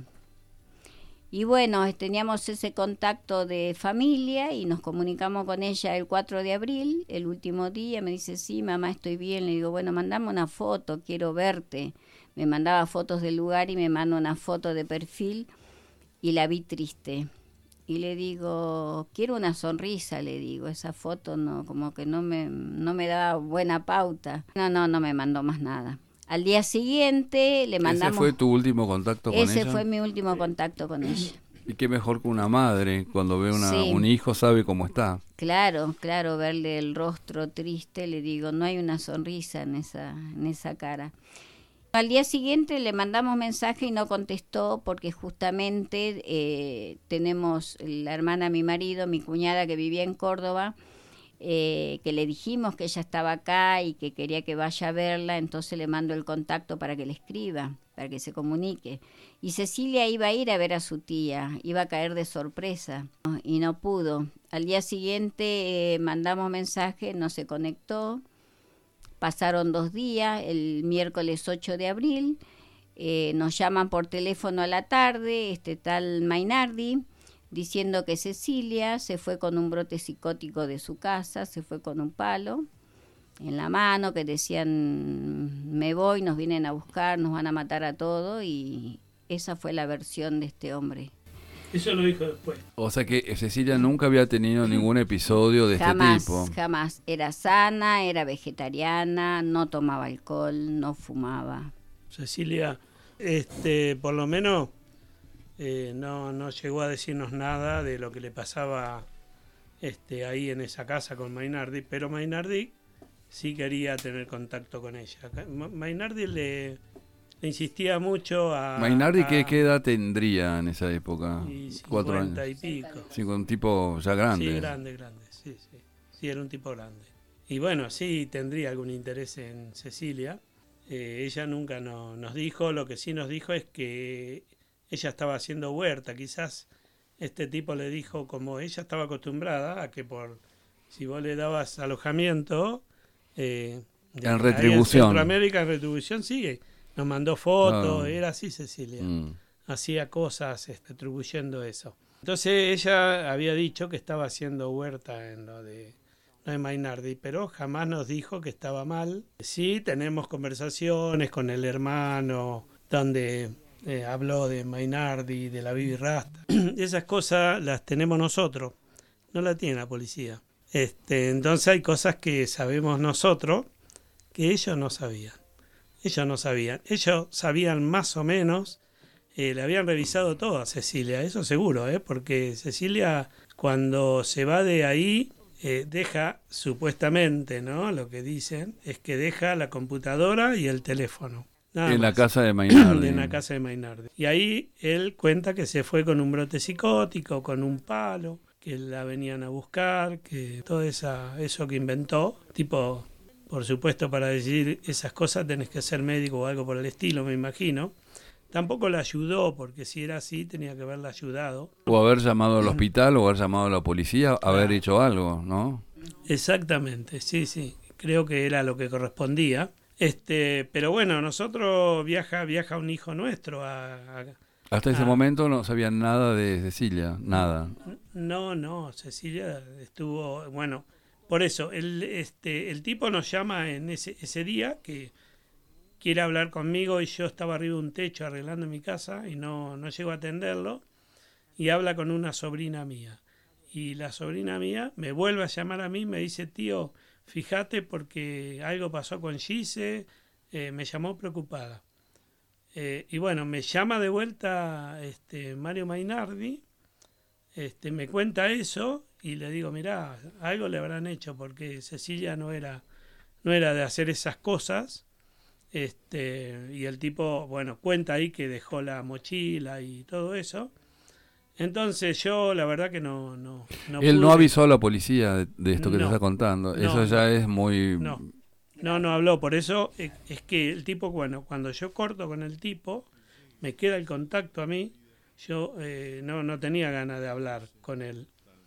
Y bueno, teníamos ese contacto de familia y nos comunicamos con ella el 4 de abril, el último día. Me dice, sí, mamá, estoy bien. Le digo, bueno, mandame una foto, quiero verte. Me mandaba fotos del lugar y me manda una foto de perfil y la vi triste. Y le digo, quiero una sonrisa, le digo. Esa foto no, como que no me daba buena pauta. No me mandó más nada. Al día siguiente le mandamos... ¿Ese fue tu último contacto con ella? Ese fue mi último contacto con ella. Y qué mejor que una madre, cuando ve un hijo sabe cómo está. Claro, verle el rostro triste, le digo, no hay una sonrisa en esa cara. Al día siguiente le mandamos mensaje y no contestó porque justamente tenemos la hermana de mi marido, mi cuñada que vivía en Córdoba, que le dijimos que ella estaba acá y que quería que vaya a verla, entonces le mando el contacto para que le escriba, para que se comunique. Y Cecilia iba a ir a ver a su tía, iba a caer de sorpresa y no pudo. Al día siguiente mandamos mensaje, no se conectó. Pasaron 2 días, el miércoles 8 de abril, nos llaman por teléfono a la tarde, tal Mainardi, diciendo que Cecilia se fue con un brote psicótico de su casa, se fue con un palo en la mano, que decían, me voy, nos vienen a buscar, nos van a matar a todos, y esa fue la versión de este hombre. Eso lo dijo después. O sea que Cecilia nunca había tenido ningún episodio de este tipo. Jamás. Era sana, era vegetariana, no tomaba alcohol, no fumaba. Cecilia, por lo menos no llegó a decirnos nada de lo que le pasaba ahí en esa casa con Mainardi, pero Mainardi sí quería tener contacto con ella. Mainardi le insistía mucho a... Mainardi, ¿qué edad tendría en esa época? 4 años. 50 y pico. Sí, un tipo ya grande. Sí, grande, sí. Sí, era un tipo grande. Y bueno, sí tendría algún interés en Cecilia. Ella nunca nos dijo, lo que sí nos dijo es que ella estaba haciendo huerta. Quizás este tipo le dijo, como ella estaba acostumbrada a que si vos le dabas alojamiento... en retribución. En Centroamérica, en retribución, sí. Nos mandó fotos, era así Cecilia. Hacía cosas atribuyendo eso. Entonces ella había dicho que estaba haciendo huerta en lo de Mainardi, pero jamás nos dijo que estaba mal. Sí, tenemos conversaciones con el hermano donde habló de Mainardi, de la Bibi Rasta. Esas cosas las tenemos nosotros, no las tiene la policía. Entonces hay cosas que sabemos nosotros que ellos no sabían. Ellos sabían más o menos, le habían revisado todo a Cecilia, eso seguro, porque Cecilia cuando se va de ahí, deja, supuestamente, ¿no? Lo que dicen es que deja la computadora y el teléfono. En la casa de Mainardi. En la casa de Mainardi. Y ahí él cuenta que se fue con un brote psicótico, con un palo, que la venían a buscar, que todo eso que inventó, tipo, por supuesto, para decir esas cosas tenés que ser médico o algo por el estilo, me imagino. Tampoco la ayudó, porque si era así tenía que haberla ayudado. O haber llamado al hospital, o haber llamado a la policía, haber hecho algo, ¿no? Exactamente, sí. Creo que era lo que correspondía. Pero bueno, nosotros viaja un hijo nuestro Hasta ese momento no sabían nada de Cecilia, nada. No, Cecilia estuvo, bueno, por eso, el tipo nos llama en ese día que quiere hablar conmigo y yo estaba arriba de un techo arreglando mi casa y no llego a atenderlo, y habla con una sobrina mía. Y la sobrina mía me vuelve a llamar a mí, me dice, tío, fíjate porque algo pasó con Gise, me llamó preocupada. Y bueno, me llama de vuelta Mario Mainardi, me cuenta eso y le digo, mirá, algo le habrán hecho porque Cecilia no era de hacer esas cosas. Y el tipo, bueno, cuenta ahí que dejó la mochila y todo eso. Entonces yo la verdad que no él pude. No avisó a la policía de esto que te está contando. Eso ya es muy... No habló. Por eso es que el tipo, bueno, cuando yo corto con el tipo, me queda el contacto a mí. Yo no tenía ganas de hablar con él.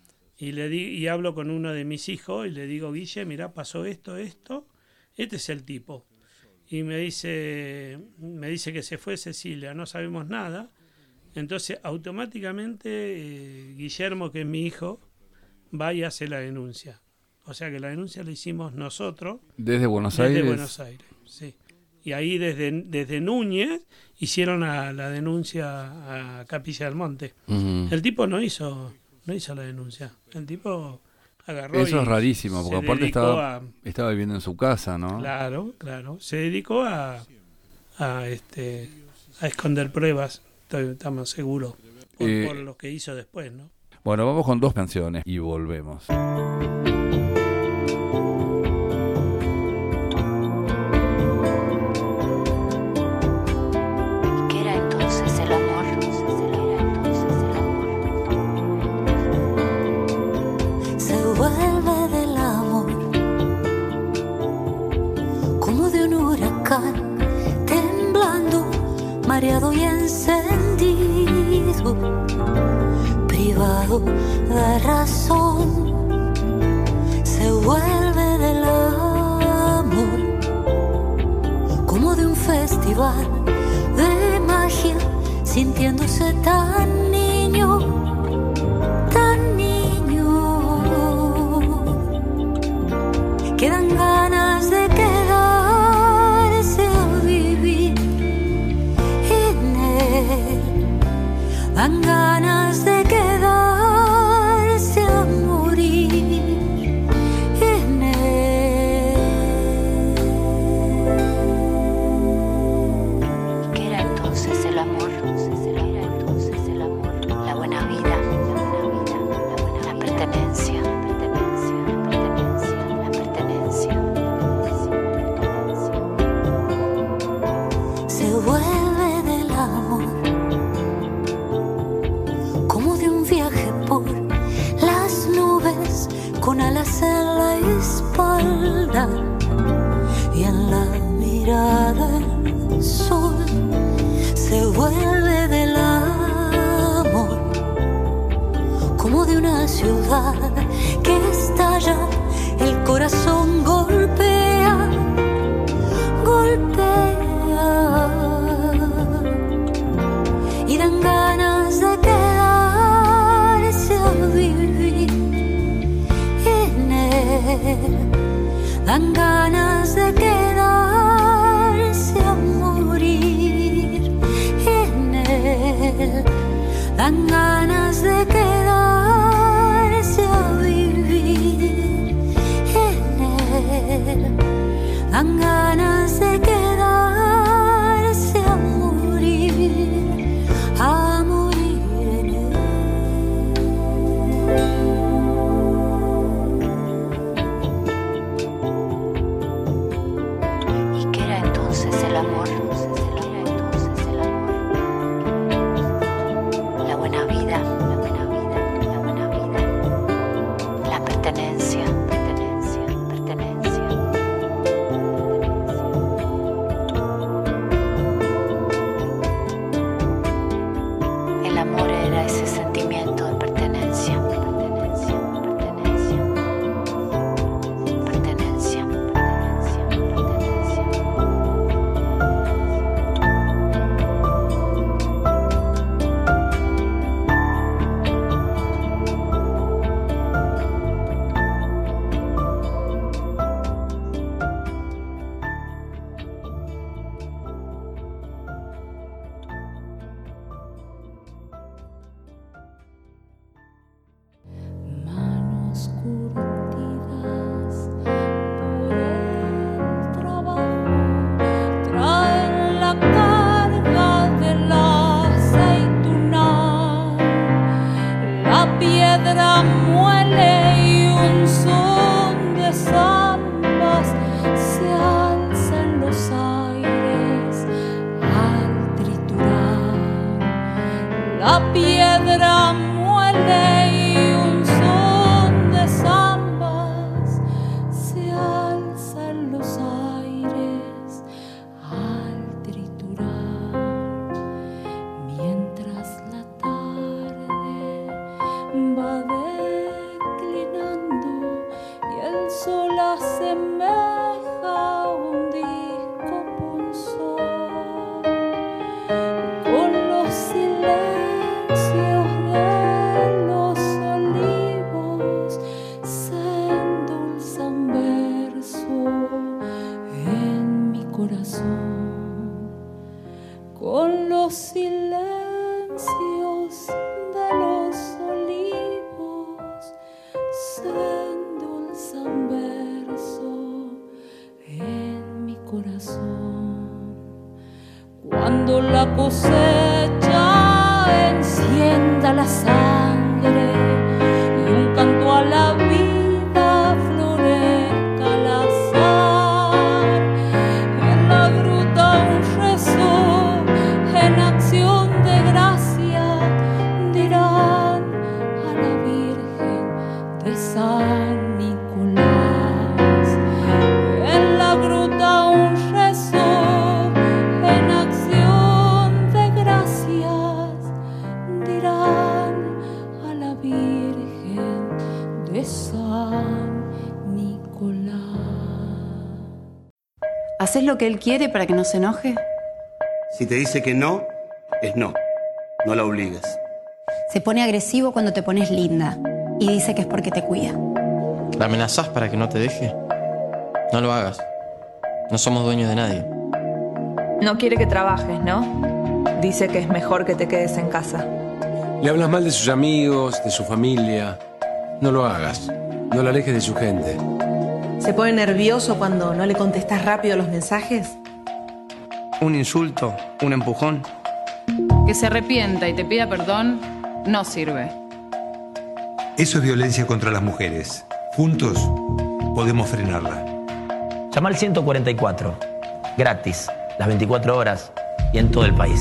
Y hablo con uno de mis hijos y le digo, Guille, mirá, pasó esto, este es el tipo. Y me dice que se fue Cecilia, no sabemos nada. Entonces automáticamente Guillermo, que es mi hijo, va y hace la denuncia. O sea que la denuncia la hicimos nosotros. ¿Desde Buenos Aires? Desde Buenos Aires, sí. Y ahí desde Núñez hicieron la denuncia a Capilla del Monte. Uh-huh. El tipo no hizo la denuncia. El tipo agarró. Eso es rarísimo, porque aparte estaba viviendo en su casa, ¿no? Claro. Se dedicó a esconder pruebas, estamos seguros, por lo que hizo después, ¿no? Bueno, vamos con 2 canciones y volvemos. Temblando, mareado y encendido, privado de razón, se vuelve del amor, como de un festival de magia, sintiéndose tan niño, que dan ganas de quedarse a vivir en él, dan ganas de quedarse a morir en él. ¿Qué era entonces el amor? La buena vida, la pertenencia. Se vuelve del amor, como de un viaje por las nubes, con alas en la espalda y en la mirada el sol. Se vuelve del amor, como de una ciudad que estalla, el corazón golpea y dan ganas de quedarse a vivir en él, dan ganas de quedarse a morir en él, dan ganas de quedarse a vivir en él, dan ganas de quedarse a morir en él. corazón, con los silencios de los olivos se endulzan verso en mi corazón. Cuando la cosecha encienda la sangre y un canto a la vida florezca al azar, en la gruta un rezo en acción de gracia dirán a la Virgen de San Nicolás. En la gruta un rezo en acción de gracias dirán a la Virgen de San Nicolás. ¿Haces lo que él quiere para que no se enoje? Si te dice que no, es no. No la obligues. Se pone agresivo cuando te pones linda y dice que es porque te cuida. ¿La amenazás para que no te deje? No lo hagas. No somos dueños de nadie. No quiere que trabajes, ¿no? Dice que es mejor que te quedes en casa. Le hablas mal de sus amigos, de su familia. No lo hagas. No la alejes de su gente. ¿Se pone nervioso cuando no le contestas rápido los mensajes? Un insulto, un empujón. Que se arrepienta y te pida perdón no sirve. Eso es violencia contra las mujeres. Juntos podemos frenarla. Llama al 144, gratis, las 24 horas y en todo el país.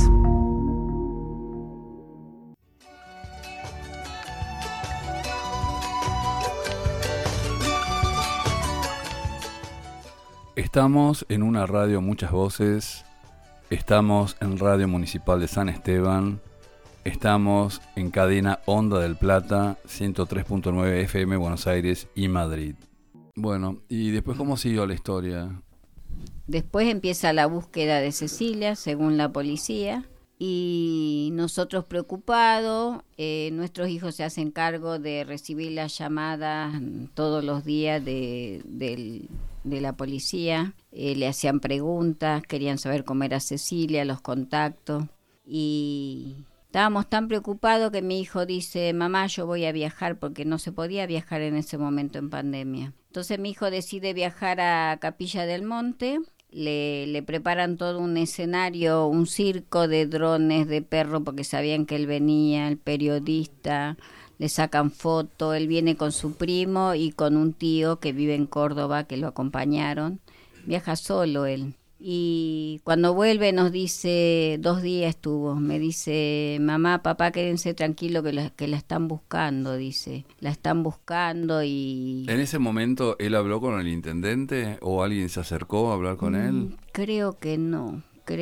Estamos en una radio Muchas Voces, estamos en Radio Municipal de San Esteban, estamos en cadena Onda del Plata, 103.9 FM Buenos Aires y Madrid. Bueno, y después, ¿cómo siguió la historia? Después empieza la búsqueda de Cecilia, según la policía, y nosotros preocupados, nuestros hijos se hacen cargo de recibir las llamadas todos los días de la policía, le hacían preguntas, querían saber cómo era Cecilia, los contactos, y estábamos tan preocupados que mi hijo dice: mamá, yo voy a viajar, porque no se podía viajar en ese momento en pandemia. Entonces mi hijo decide viajar a Capilla del Monte, le preparan todo un escenario, un circo de drones, de perros, porque sabían que él venía, el periodista, le sacan foto, él viene con su primo y con un tío que vive en Córdoba, que lo acompañaron, viaja solo él. Y cuando vuelve nos dice, 2 días estuvo, me dice: mamá, papá, quédense tranquilos que la están buscando, dice, la están buscando. Y ¿en ese momento él habló con el intendente o alguien se acercó a hablar con él? Creo que no.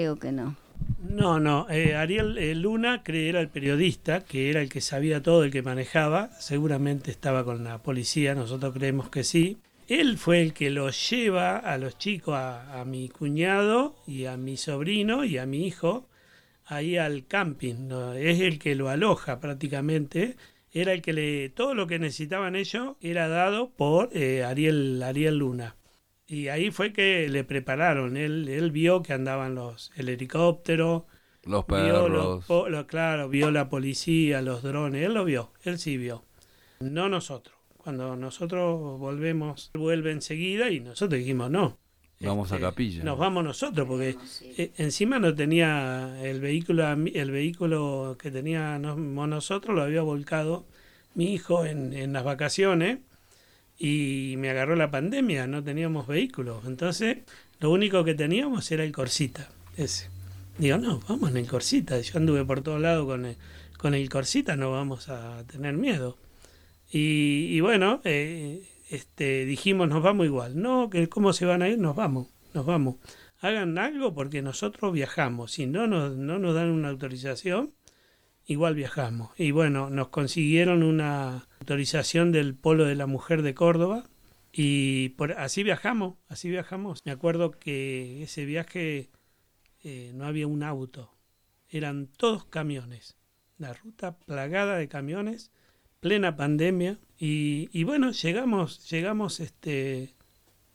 No, Ariel Luna era el periodista, que era el que sabía todo, el que manejaba, seguramente estaba con la policía, nosotros creemos que sí. Él fue el que los lleva a los chicos, a mi cuñado y a mi sobrino y a mi hijo, ahí al camping, ¿no? Es el que lo aloja prácticamente, era el que todo lo que necesitaban ellos era dado por Ariel Luna. Y ahí fue que le prepararon, él vio que andaban el helicóptero, los perros, vio la policía, los drones, él sí vio, no nosotros. Cuando nosotros vuelve enseguida y nosotros dijimos no. Vamos a Capilla. Nos vamos nosotros, porque encima no tenía el vehículo que teníamos nosotros, lo había volcado mi hijo en las vacaciones y me agarró la pandemia, no teníamos vehículo. Entonces, lo único que teníamos era el Corsita, ese. Digo, no, vamos en el Corsita. Yo anduve por todos lados con el Corsita, no vamos a tener miedo. Y bueno, dijimos, nos vamos igual. No, que ¿cómo se van a ir? Nos vamos. Hagan algo porque nosotros viajamos. Si no nos dan una autorización, igual viajamos. Y bueno, nos consiguieron una autorización del Polo de la Mujer de Córdoba y así viajamos. Me acuerdo que ese viaje no había un auto, eran todos camiones. La ruta plagada de camiones, plena pandemia, y bueno, llegamos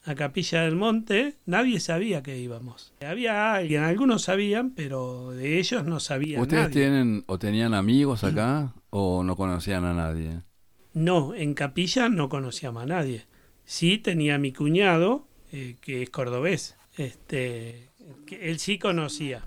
a Capilla del Monte, nadie sabía que íbamos. Había alguien, algunos sabían, pero de ellos no sabía ¿Ustedes nadie. tienen o tenían amigos acá o no conocían a nadie? No, en Capilla no conocíamos a nadie. Sí tenía a mi cuñado, que es cordobés. Que él sí conocía.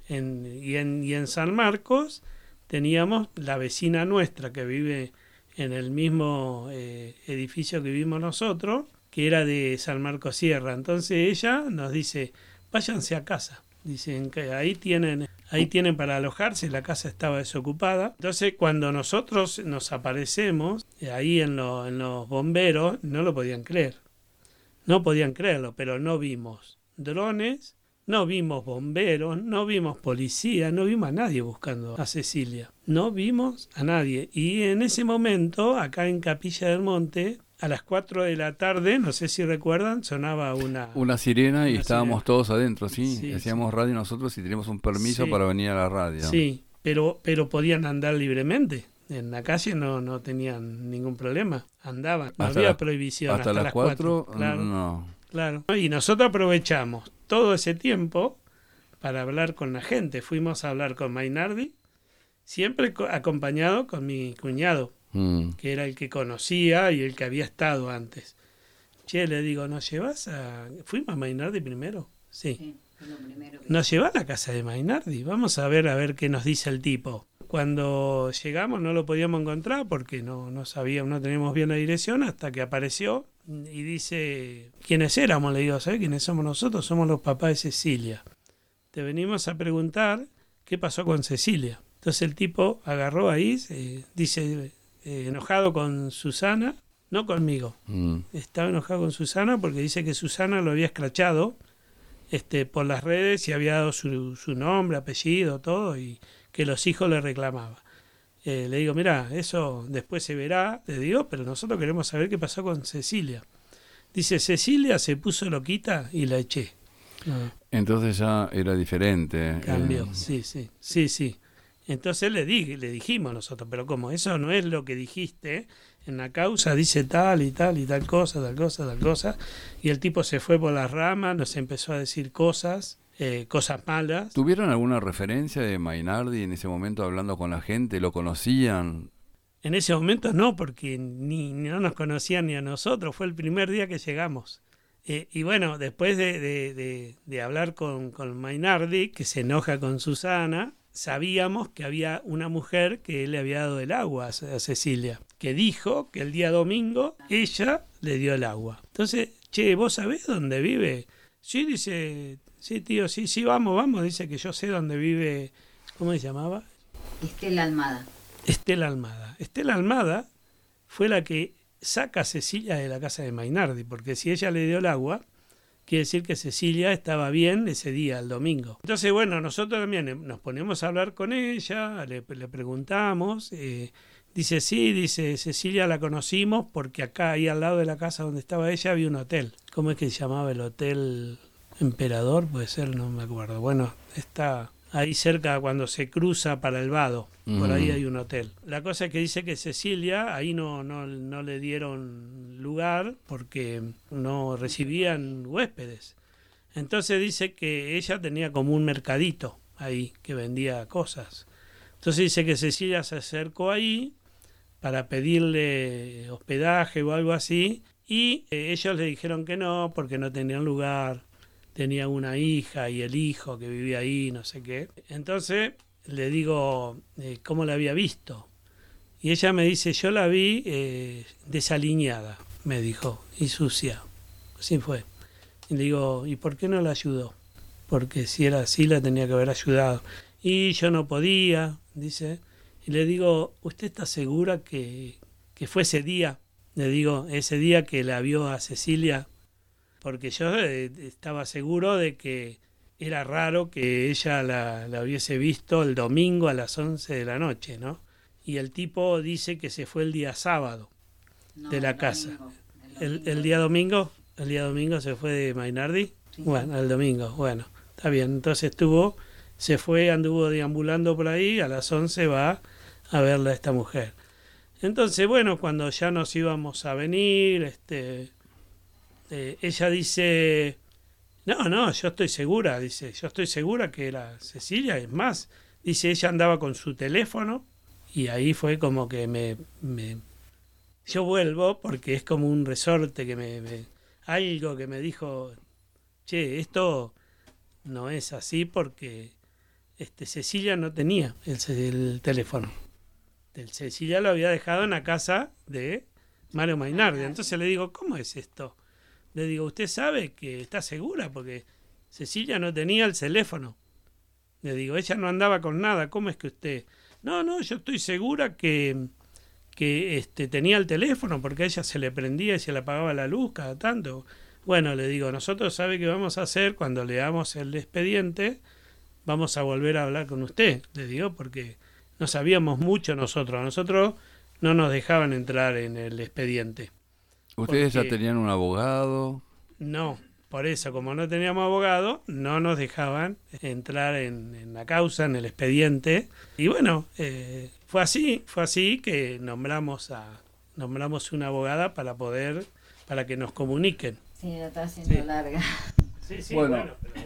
Y en San Marcos teníamos la vecina nuestra que vive en el mismo edificio que vivimos nosotros, que era de San Marcos Sierra. Entonces ella nos dice, váyanse a casa. Dicen que ahí tienen para alojarse, la casa estaba desocupada. Entonces cuando nosotros nos aparecemos ahí en los bomberos, no lo podían creer. No podían creerlo, pero no vimos drones, no vimos bomberos, no vimos policía, no vimos a nadie buscando a Cecilia. No vimos a nadie. Y en ese momento, acá en Capilla del Monte, a las 4 de la tarde, no sé si recuerdan, sonaba una sirena y estábamos sirena. Todos adentro, sí. Sí, Hacíamos radio nosotros y teníamos un permiso Sí. para venir a la radio. Sí, pero podían andar libremente. En la calle no tenían ningún problema. Andaban, no había prohibición. Hasta las 4, claro, no. Claro. Y nosotros aprovechamos todo ese tiempo para hablar con la gente. Fuimos a hablar con Mainardi, siempre acompañado con mi cuñado, que era el que conocía y el que había estado antes. Che, le digo, ¿nos llevas a...? ¿Fuimos a Mainardi primero? Sí. Nos lleva a la casa de Mainardi. Vamos a ver qué nos dice el tipo. Cuando llegamos no lo podíamos encontrar porque no sabíamos, no teníamos bien la dirección, hasta que apareció y dice, ¿quiénes éramos? Le digo, ¿sabes quiénes somos nosotros? Somos los papás de Cecilia. Te venimos a preguntar qué pasó con Cecilia. Entonces el tipo agarró ahí, dice, enojado con Susana, no conmigo. Estaba enojado con Susana porque dice que Susana lo había escrachado por las redes y había dado su nombre, apellido, todo, y que los hijos le reclamaban. Le digo, mira, eso después se verá, te digo, pero nosotros queremos saber qué pasó con Cecilia. Dice, Cecilia se puso loquita y la eché. Entonces ya era diferente. Cambió, sí. Entonces le dijimos nosotros, pero como eso no es lo que dijiste, en la causa dice tal y tal y tal cosa, y el tipo se fue por las ramas, nos empezó a decir cosas malas. ¿Tuvieron alguna referencia de Mainardi en ese momento hablando con la gente? ¿Lo conocían? En ese momento no, porque no nos conocían ni a nosotros, fue el primer día que llegamos. Y bueno, después de hablar con Mainardi, que se enoja con Susana, sabíamos que había una mujer que le había dado el agua a Cecilia, que dijo que el día domingo ella le dio el agua. Entonces, che, ¿vos sabés dónde vive? Sí, dice, sí, tío, sí, vamos, dice que yo sé dónde vive, ¿cómo se llamaba? Estela Almada. Estela Almada fue la que saca a Cecilia de la casa de Mainardi, porque si ella le dio el agua, quiere decir que Cecilia estaba bien ese día, el domingo. Entonces, bueno, nosotros también nos ponemos a hablar con ella, le preguntamos, dice, Cecilia la conocimos porque acá, ahí al lado de la casa donde estaba ella, había un hotel. ¿Cómo es que se llamaba el hotel? Emperador, puede ser, no me acuerdo. Bueno, está ahí cerca cuando se cruza para el Vado, por ahí hay un hotel. La cosa es que dice que Cecilia, ahí no le dieron lugar porque no recibían huéspedes. Entonces dice que ella tenía como un mercadito ahí que vendía cosas. Entonces dice que Cecilia se acercó ahí para pedirle hospedaje o algo así y ellos le dijeron que no porque no tenían lugar. Tenía una hija y el hijo que vivía ahí, no sé qué. Entonces le digo cómo la había visto. Y ella me dice, yo la vi desaliñada, me dijo, y sucia. Así fue. Y le digo, ¿y por qué no la ayudó? Porque si era así la tenía que haber ayudado. Y yo no podía, dice. Y le digo, ¿usted está segura que fue ese día? Le digo, ese día que la vio a Cecilia. Porque yo estaba seguro de que era raro que ella la hubiese visto el domingo a las 11 de la noche, ¿no? Y el tipo dice que se fue el día sábado de la casa. ¿El día domingo? ¿El día domingo se fue de Mainardi? Sí. Bueno, el domingo, bueno, está bien. Entonces se fue, anduvo deambulando por ahí, a las 11 va a verla a esta mujer. Entonces, bueno, cuando ya nos íbamos a venir, ella dice, no, yo estoy segura, dice, yo estoy segura que era Cecilia, es más, dice, ella andaba con su teléfono y ahí fue como que yo vuelvo porque es como un resorte que algo que me dijo, che, esto no es así porque Cecilia no tenía el teléfono. Cecilia lo había dejado en la casa de Mario Mainardi. Entonces le digo, ¿cómo es esto? Le digo, ¿usted sabe que está segura? Porque Cecilia no tenía el teléfono. Le digo, ella no andaba con nada. ¿Cómo es que usted? No, yo estoy segura que tenía el teléfono porque a ella se le prendía y se le apagaba la luz cada tanto. Bueno, le digo, nosotros sabe qué vamos a hacer cuando leamos el expediente, vamos a volver a hablar con usted, le digo, porque no sabíamos mucho nosotros no nos dejaban entrar en el expediente. ¿Ustedes porque, ya tenían un abogado? No, por eso, como no teníamos abogado, no nos dejaban entrar en la causa, en el expediente, y bueno, fue así que nombramos una abogada para que nos comuniquen. Sí, la está haciendo larga. Sí, bueno,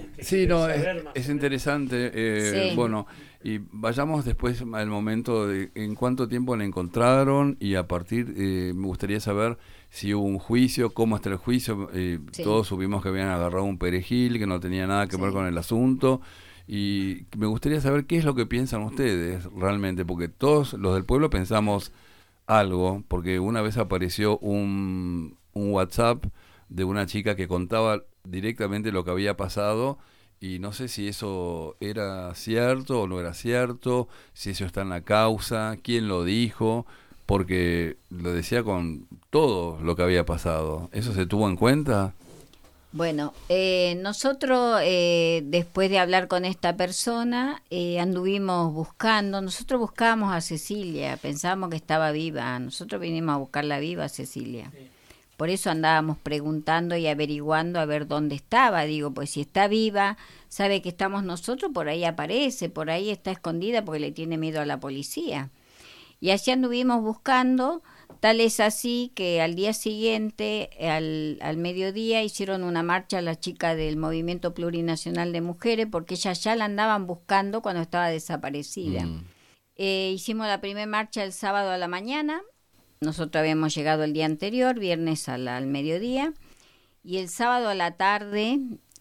es interesante. Sí. Bueno, y vayamos después al momento de en cuánto tiempo la encontraron y a partir, me gustaría saber si hubo un juicio, cómo está el juicio. Sí. Todos supimos que habían agarrado un perejil, que no tenía nada que ver con el asunto. Y me gustaría saber qué es lo que piensan ustedes realmente, porque todos los del pueblo pensamos algo, porque una vez apareció un WhatsApp de una chica que contaba directamente lo que había pasado y no sé si eso era cierto o no era cierto, si eso está en la causa, quién lo dijo, porque lo decía con todo lo que había pasado. ¿Eso se tuvo en cuenta? Bueno, nosotros después de hablar con esta persona anduvimos buscando, nosotros buscábamos a Cecilia, pensábamos que estaba viva, nosotros vinimos a buscarla viva a Cecilia. Sí. Por eso andábamos preguntando y averiguando a ver dónde estaba. Digo, pues si está viva, sabe que estamos nosotros, por ahí aparece, por ahí está escondida porque le tiene miedo a la policía. Y así anduvimos buscando, tal es así que al día siguiente, al mediodía, hicieron una marcha las chicas del Movimiento Plurinacional de Mujeres porque ellas ya la andaban buscando cuando estaba desaparecida. Hicimos la primera marcha el sábado a la mañana. Nosotros habíamos llegado el día anterior, viernes al mediodía, y el sábado a la tarde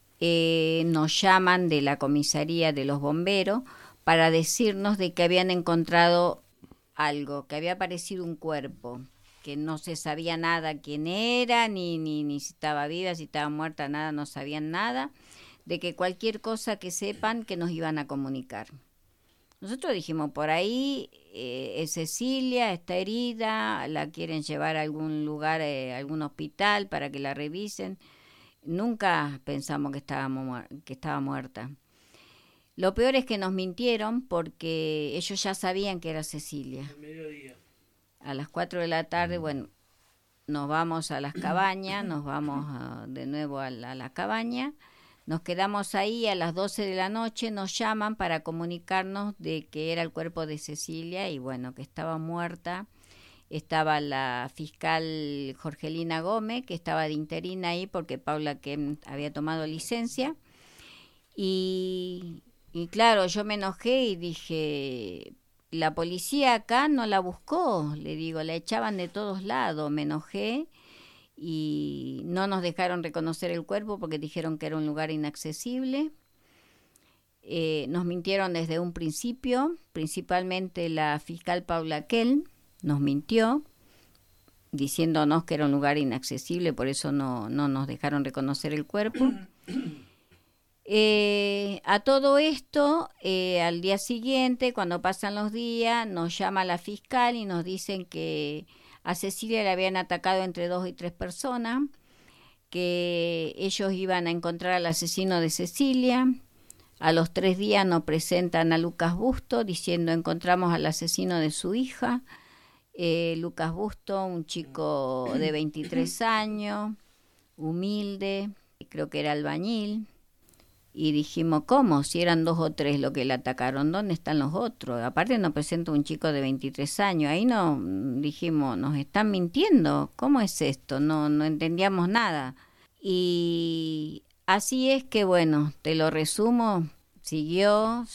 nos llaman de la comisaría de los bomberos para decirnos de que habían encontrado algo, que había aparecido un cuerpo, que no se sabía nada quién era, ni si estaba viva, si estaba muerta, nada, no sabían nada, de que cualquier cosa que sepan que nos iban a comunicar. Nosotros dijimos, por ahí es Cecilia, está herida, la quieren llevar a algún lugar, algún hospital para que la revisen. Nunca pensamos que estaba muerta. Lo peor es que nos mintieron porque ellos ya sabían que era Cecilia. Al mediodía. A las 4 de la tarde, bueno, nos vamos a las cabañas, nos vamos de nuevo a la cabaña. Nos quedamos ahí, a las 12 de la noche nos llaman para comunicarnos de que era el cuerpo de Cecilia y bueno, que estaba muerta. Estaba la fiscal Jorgelina Gómez, que estaba de interina ahí porque Paula Kem había tomado licencia. Y claro, yo me enojé y dije, la policía acá no la buscó, le digo, la echaban de todos lados, me enojé. Y no nos dejaron reconocer el cuerpo porque dijeron que era un lugar inaccesible. Nos mintieron desde un principio, principalmente la fiscal Paula Kell nos mintió diciéndonos que era un lugar inaccesible, por eso no nos dejaron reconocer el cuerpo. A todo esto, al día siguiente, cuando pasan los días, nos llama la fiscal y nos dicen que a Cecilia le habían atacado entre 2 y 3 personas, que ellos iban a encontrar al asesino de Cecilia. A los 3 días nos presentan a Lucas Busto diciendo encontramos al asesino de su hija. Lucas Busto, un chico de 23 años, humilde, creo que era albañil. Y dijimos, ¿cómo? Si eran 2 o 3 los que le atacaron, ¿dónde están los otros? Aparte nos presenta un chico de 23 años. Ahí dijimos, nos están mintiendo. ¿Cómo es esto? No entendíamos nada. Y así es que, bueno, te lo resumo, siguieron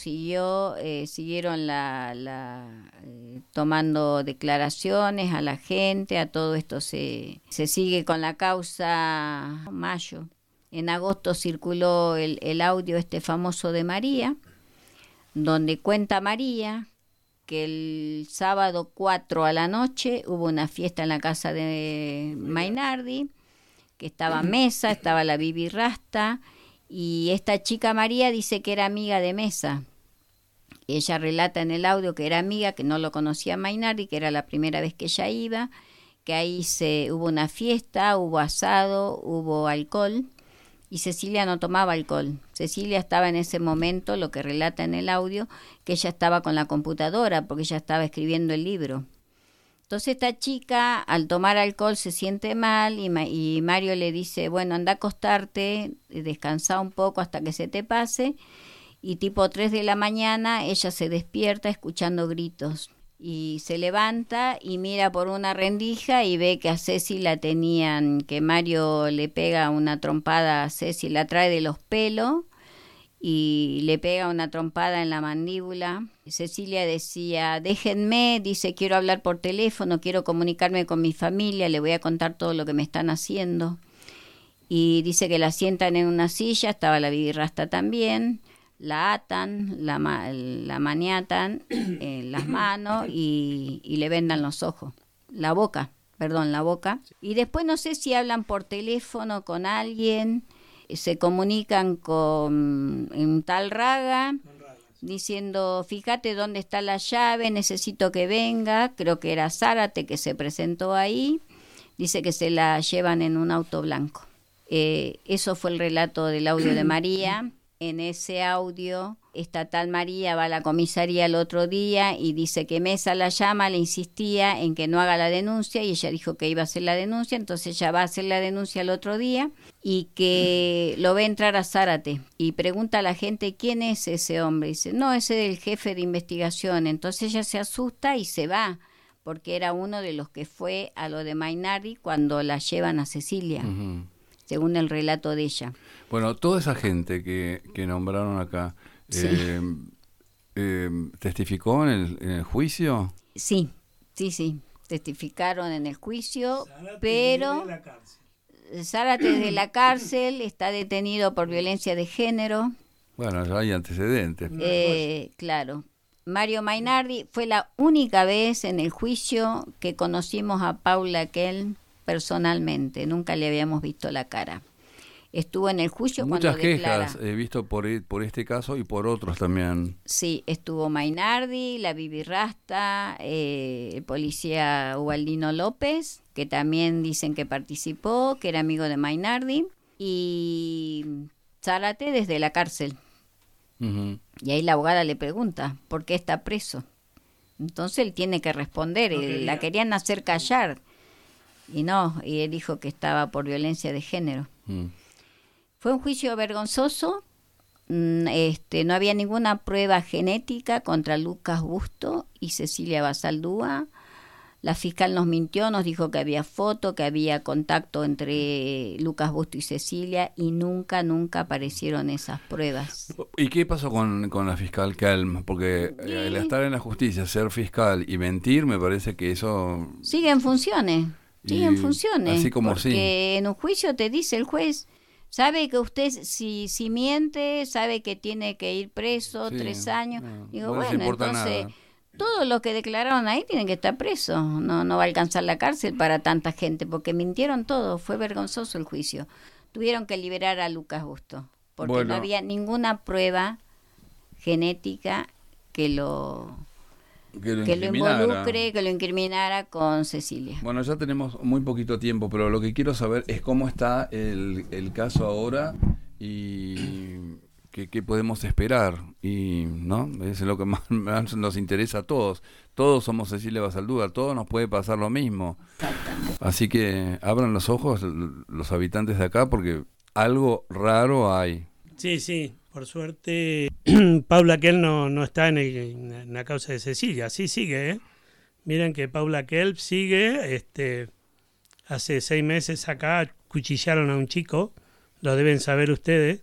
tomando declaraciones a la gente, a todo esto se sigue con la causa. Mayo, en agosto circuló el audio famoso de María, donde cuenta María que el sábado 4 a la noche hubo una fiesta en la casa de Mainardi, que estaba Mesa, estaba la Bibi Rasta, y esta chica María dice que era amiga de Mesa. Ella relata en el audio que era amiga, que no lo conocía Mainardi, que era la primera vez que ella iba, que ahí hubo una fiesta, hubo asado, hubo alcohol, y Cecilia no tomaba alcohol. Cecilia estaba en ese momento, lo que relata en el audio, que ella estaba con la computadora porque ella estaba escribiendo el libro. Entonces esta chica al tomar alcohol se siente mal y Mario le dice, bueno, anda a acostarte, descansa un poco hasta que se te pase, y tipo 3 de la mañana ella se despierta escuchando gritos. Y se levanta y mira por una rendija y ve que a Ceci la tenían, que Mario le pega una trompada a Ceci, la trae de los pelos y le pega una trompada en la mandíbula. Cecilia decía, déjenme, dice, quiero hablar por teléfono, quiero comunicarme con mi familia, le voy a contar todo lo que me están haciendo. Y dice que la sientan en una silla, estaba la Bibi Rasta también. La atan, la maniatan en las manos y le vendan los ojos, la boca. Y después no sé si hablan por teléfono con alguien, se comunican con un tal Raga, diciendo, fíjate dónde está la llave, necesito que venga. Creo que era Zárate que se presentó ahí, dice que se la llevan en un auto blanco. Eso fue el relato del audio de María. En ese audio, esta tal María va a la comisaría el otro día y dice que Mesa la llama, le insistía en que no haga la denuncia y ella dijo que iba a hacer la denuncia, entonces ella va a hacer la denuncia el otro día y que lo ve entrar a Zárate y pregunta a la gente quién es ese hombre. Dice, no, ese es el jefe de investigación. Entonces ella se asusta y se va porque era uno de los que fue a lo de Mainardi cuando la llevan a Cecilia. Uh-huh. Según el relato de ella. Bueno, toda esa gente que nombraron acá, sí. ¿Testificó en el juicio? Sí, testificaron en el juicio, pero Zárate desde la cárcel está detenido por violencia de género. Bueno, ya hay antecedentes. Claro. Mario Mainardi fue la única vez en el juicio que conocimos a Paula Kelm personalmente, nunca le habíamos visto la cara. Estuvo en el juicio muchas cuando declara. Muchas quejas he visto por este caso y por otros también. Sí, estuvo Mainardi, la Bibi Rasta, el policía Ubaldino López, que también dicen que participó, que era amigo de Mainardi, y Zárate desde la cárcel. Uh-huh. Y ahí la abogada le pregunta, ¿por qué está preso? Entonces él tiene que responder, la querían hacer callar. Y no, y él dijo que estaba por violencia de género. Fue un juicio vergonzoso, no había ninguna prueba genética contra Lucas Busto y Cecilia Basaldúa. La fiscal nos mintió, nos dijo que había foto, que había contacto entre Lucas Busto y Cecilia y nunca aparecieron esas pruebas. ¿Y qué pasó con la fiscal Kelm? Porque el estar en la justicia, ser fiscal y mentir, me parece que eso... Sigue en funciones. Así como porque en un juicio te dice el juez, sabe que usted si miente, sabe que tiene que ir preso 3 años. Digo, bueno, entonces nada. Todos los que declararon ahí tienen que estar presos. No va a alcanzar la cárcel para tanta gente, porque mintieron todos. Fue vergonzoso el juicio. Tuvieron que liberar a Lucas Busto, porque no había ninguna prueba genética que lo involucre, que lo incriminara con Cecilia. Bueno, ya tenemos muy poquito tiempo, pero lo que quiero saber es cómo está el caso ahora y qué podemos esperar. Y no es lo que más nos interesa a todos. Todos somos Cecilia Basaldúa, a todos nos puede pasar lo mismo. Así que abran los ojos los habitantes de acá porque algo raro hay. Sí. Por suerte, Paula Kelm no está en la causa de Cecilia. Sí sigue, ¿eh? Miren que Paula Kelm sigue hace 6 meses acá cuchillaron a un chico, lo deben saber ustedes.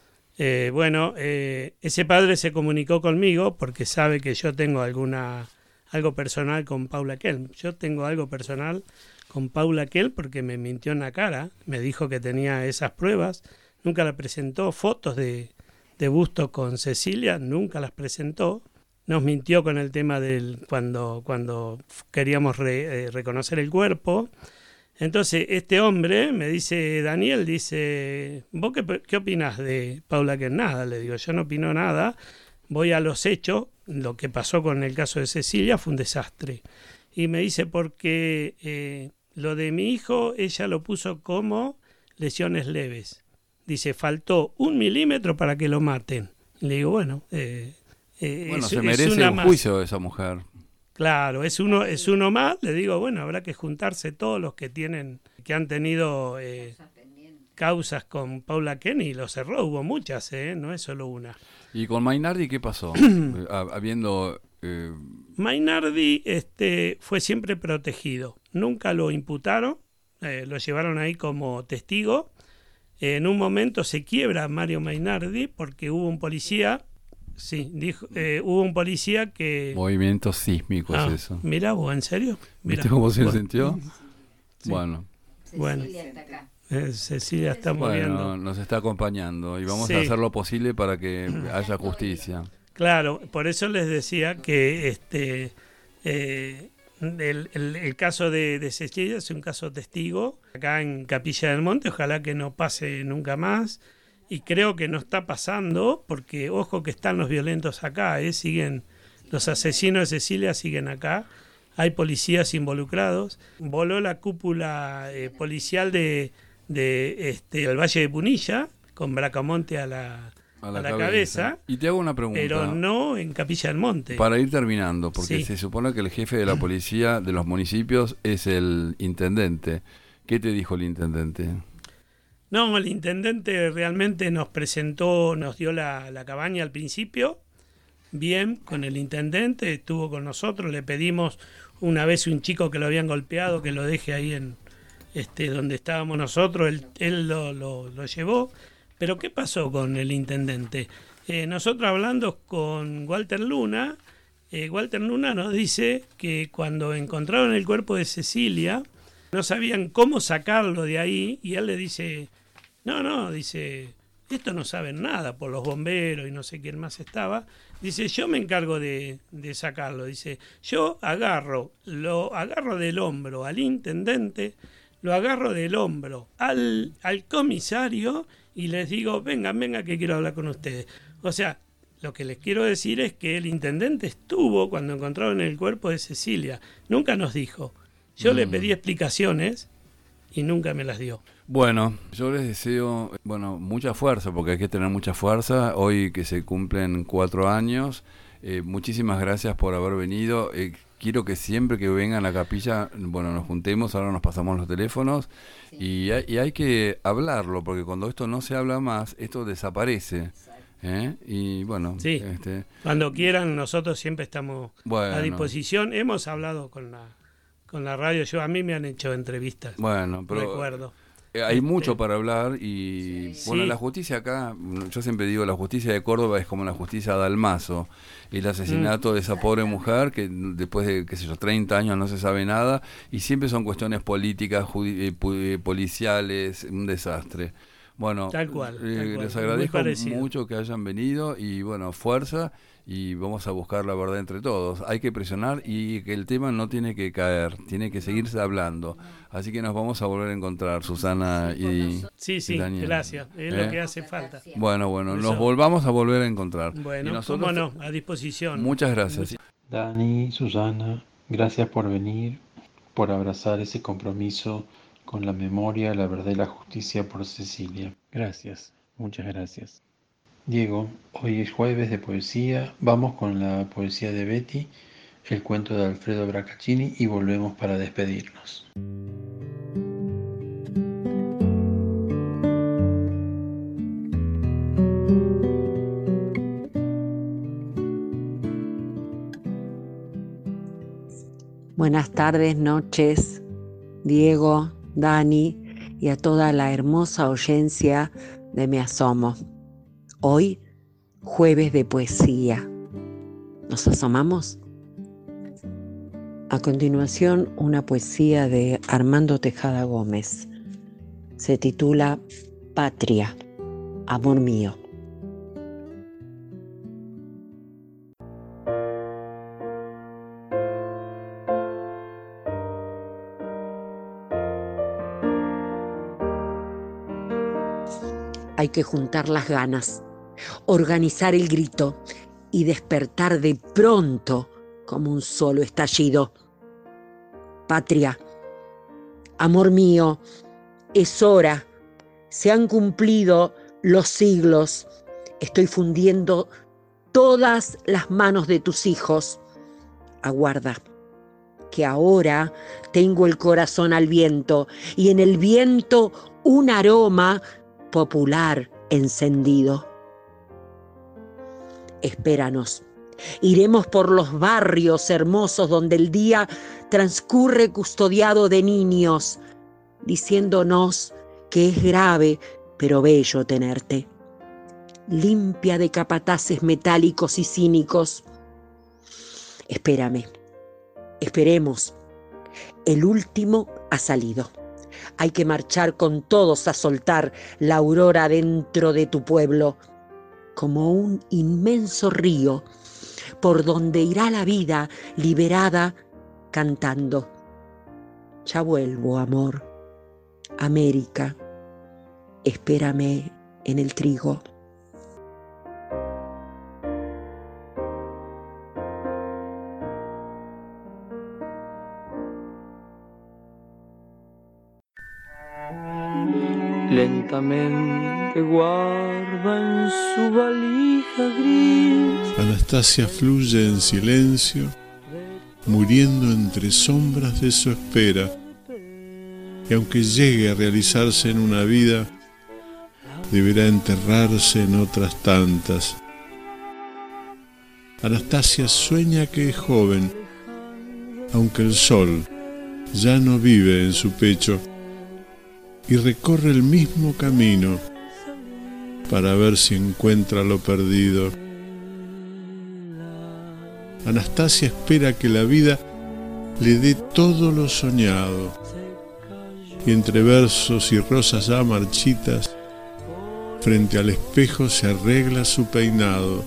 Ese padre se comunicó conmigo porque sabe que yo tengo algo personal con Paula Kell. Yo tengo algo personal con Paula Kell porque me mintió en la cara, me dijo que tenía esas pruebas, nunca la presentó, fotos de busto con Cecilia, nunca las presentó. Nos mintió con el tema del cuando queríamos reconocer el cuerpo. Entonces este hombre me dice, Daniel, dice, ¿vos qué opinás de Paula Kell? Nada, le digo, yo no opino nada, voy a los hechos, lo que pasó con el caso de Cecilia fue un desastre. Y me dice, porque lo de mi hijo, ella lo puso como lesiones leves. Dice, faltó 1 milímetro para que lo maten. Y le digo, bueno... se merece un juicio esa mujer. Claro, es uno más. Le digo, bueno, habrá que juntarse todos los que han tenido causas con Paula Kell y lo cerró. Hubo muchas, no es solo una. ¿Y con Mainardi qué pasó? Mainardi fue siempre protegido. Nunca lo imputaron, lo llevaron ahí como testigo. En un momento se quiebra Mario Mainardi porque hubo un policía. Sí, hubo un policía que... Movimientos sísmicos, eso. Mirá vos, ¿en serio? ¿Viste cómo se sintió? Sí. Bueno. Cecilia está acá. Cecilia está moviendo. Bueno, nos está acompañando y vamos a hacer lo posible para que haya justicia. Claro, por eso les decía que el caso de Cecilia es un caso testigo acá en Capilla del Monte, ojalá que no pase nunca más. Y creo que no está pasando, porque ojo que están los violentos acá, siguen, los asesinos de Cecilia siguen acá, hay policías involucrados. Voló la cúpula policial del Valle de Punilla, con Bracamonte a la cabeza. Y te hago una pregunta. Pero no en Capilla del Monte. Para ir terminando, porque se supone que el jefe de la policía de los municipios es el intendente. ¿Qué te dijo el intendente? No, el intendente realmente nos presentó, nos dio la cabaña al principio, bien, con el intendente, estuvo con nosotros, le pedimos una vez un chico que lo habían golpeado, que lo deje ahí en donde estábamos nosotros, él lo llevó. Pero ¿qué pasó con el intendente? Nosotros hablando con Walter Luna nos dice que cuando encontraron el cuerpo de Cecilia, no sabían cómo sacarlo de ahí, y él le dice... No, dice, esto no saben nada por los bomberos y no sé quién más estaba. Dice, yo me encargo de sacarlo. Dice, yo lo agarro del hombro al intendente, lo agarro del hombro al comisario y les digo, vengan que quiero hablar con ustedes. O sea, lo que les quiero decir es que el intendente estuvo cuando encontraron el cuerpo de Cecilia. Nunca nos dijo. Yo le pedí explicaciones y nunca me las dio. Bueno, yo les deseo mucha fuerza, porque hay que tener mucha fuerza. Hoy que se cumplen 4 años, muchísimas gracias por haber venido. Quiero que siempre que vengan a la capilla, nos juntemos, ahora nos pasamos los teléfonos y hay que hablarlo, porque cuando esto no se habla más, esto desaparece. Y bueno, cuando quieran, nosotros siempre estamos a disposición. Hemos hablado con la radio, a mí me han hecho entrevistas. Bueno, pero recuerdo. Hay mucho para hablar y la justicia acá, yo siempre digo, la justicia de Córdoba es como la justicia de Almazo. El asesinato de esa pobre mujer que después de, 30 años no se sabe nada, y siempre son cuestiones políticas, policiales, un desastre. Bueno, tal cual. Les agradezco mucho que hayan venido y fuerza, y vamos a buscar la verdad entre todos. Hay que presionar y que el tema no tiene que caer, tiene que seguirse hablando. Así que nos vamos a volver a encontrar, Susana y Daniel. Gracias, es lo que hace falta. Bueno, nos vamos a volver a encontrar. Bueno, y nosotros, a disposición. Muchas gracias. Dani, Susana, gracias por venir, por abrazar ese compromiso con la memoria, la verdad y la justicia por Cecilia. Gracias, muchas gracias. Diego, hoy es jueves de poesía, vamos con la poesía de Betty, el cuento de Alfredo Bracaccini y volvemos para despedirnos. Buenas tardes, noches, Diego, Dani y a toda la hermosa audiencia de Me Asomo. Hoy, jueves de poesía. ¿Nos asomamos? A continuación, una poesía de Armando Tejada Gómez. Se titula Patria, amor mío. Hay que juntar las ganas, organizar el grito y despertar de pronto como un solo estallido. Patria, amor mío, es hora, se han cumplido los siglos, estoy fundiendo todas las manos de tus hijos. Aguarda, que ahora tengo el corazón al viento y en el viento un aroma popular encendido. Espéranos, iremos por los barrios hermosos donde el día transcurre custodiado de niños, diciéndonos que es grave pero bello tenerte, limpia de capataces metálicos y cínicos. Espérame, esperemos, el último ha salido. Hay que marchar con todos a soltar la aurora dentro de tu pueblo, como un inmenso río por donde irá la vida liberada cantando. Ya vuelvo, amor. América, espérame en el trigo. Lentamente guarda en su valija gris. Anastasia fluye en silencio, muriendo entre sombras de su espera. Y aunque llegue a realizarse en una vida, deberá enterrarse en otras tantas. Anastasia sueña que es joven, aunque el sol ya no vive en su pecho, y recorre el mismo camino para ver si encuentra lo perdido. Anastasia espera que la vida le dé todo lo soñado, y entre versos y rosas ya marchitas, frente al espejo se arregla su peinado.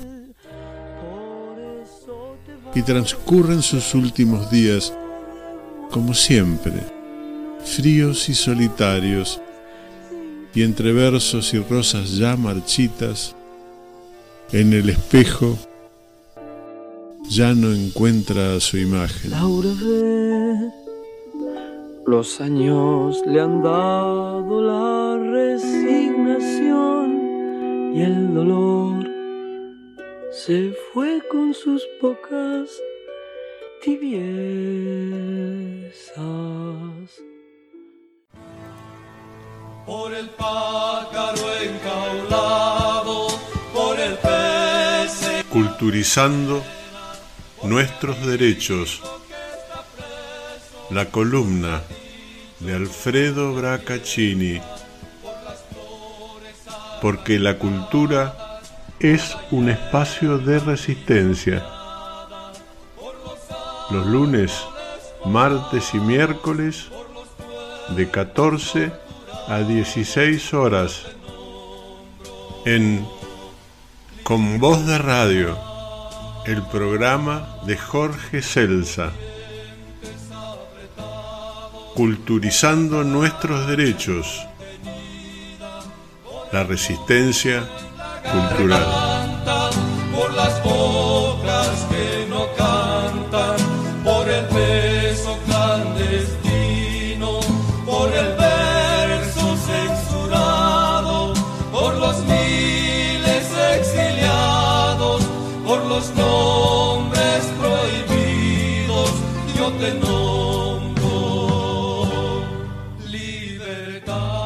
Y transcurren sus últimos días, como siempre, fríos y solitarios, y entre versos y rosas ya marchitas, en el espejo ya no encuentra su imagen. Laura ve, los años le han dado la resignación y el dolor se fue con sus pocas tibiezas. Por el pájaro encaulado, por el pez. Culturizando nuestros derechos. La columna de Alfredo Bracaccini. Porque la cultura es un espacio de resistencia. Los lunes, martes y miércoles de 14 a 16 horas en Con Voz de Radio, el programa de Jorge Celsa. Culturizando nuestros derechos. La resistencia cultural. Por las bocas que no cantan, por el beso clandestino, por el verso censurado, por los miles exiliados, por los nombres prohibidos, yo te nombro libertad.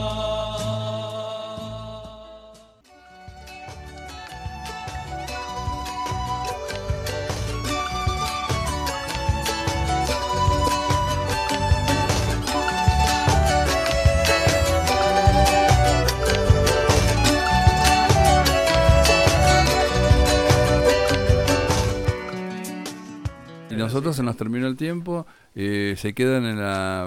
nosotros se nos terminó el tiempo. Se quedan en la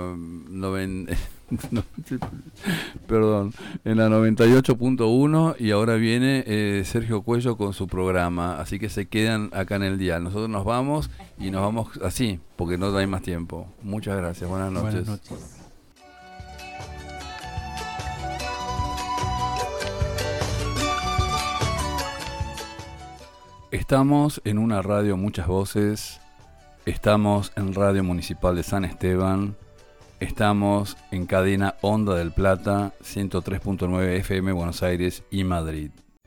en la 98.1 y ahora viene Sergio Cuello con su programa, así que se quedan acá en el dial. Nosotros nos vamos y nos vamos así porque no hay más tiempo. Muchas gracias, buenas noches. Buenas noches. Estamos en una radio Muchas Voces, estamos en Radio Municipal de San Esteban, estamos en cadena Onda del Plata, 103.9 FM Buenos Aires y Madrid.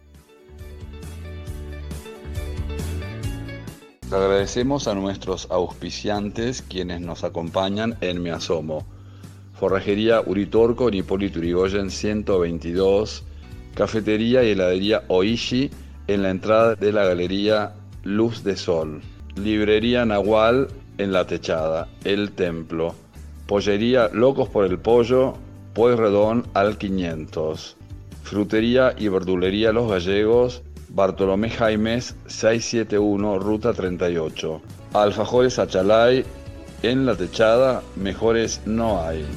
Agradecemos a nuestros auspiciantes quienes nos acompañan en Me Asomo. Forrajería Uritorco en Hipólito Yrigoyen 122, cafetería y heladería Oishi en la entrada de la galería Luz de Sol, librería Nahual en La Techada, El Templo, pollería Locos por el Pollo, Pueyrredón al 500, frutería y verdulería Los Gallegos, Bartolomé Jaimes 671, Ruta 38, alfajores Achalay en La Techada, mejores no hay.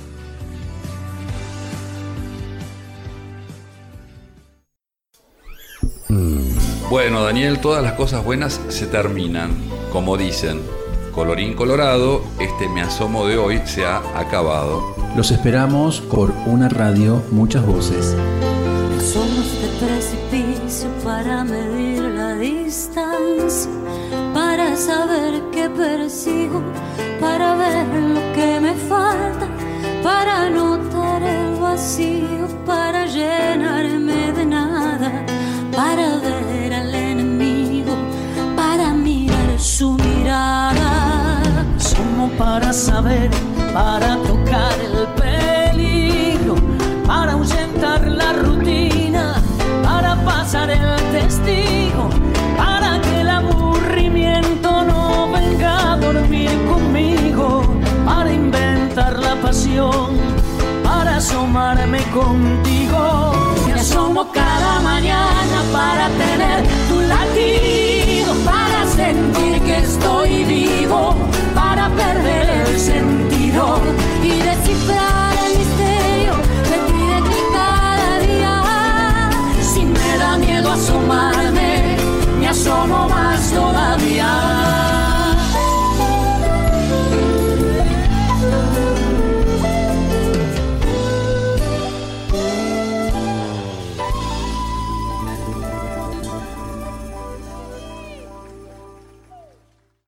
Bueno, Daniel, todas las cosas buenas se terminan, como dicen. Colorín colorado, este Me Asomo de hoy se ha acabado. Los esperamos por una radio Muchas Voces. Somos de precipicio para medir la distancia, para saber qué persigo, para ver lo que me falta, para notar el vacío, para llenarme de nada, para ver al enemigo, para mirar su mirada. Somos para saber, para tocar el peligro, para ahuyentar la rutina, para pasar el testigo, para que el aburrimiento no venga a dormir conmigo, para inventar la pasión, para asomarme contigo. Me asomo cada mañana para tener tu latido, para sentir que estoy vivo, para perder el sentido y descifrar el misterio de ti, de ti cada día. Si me da miedo asomarme, me asomo más todavía.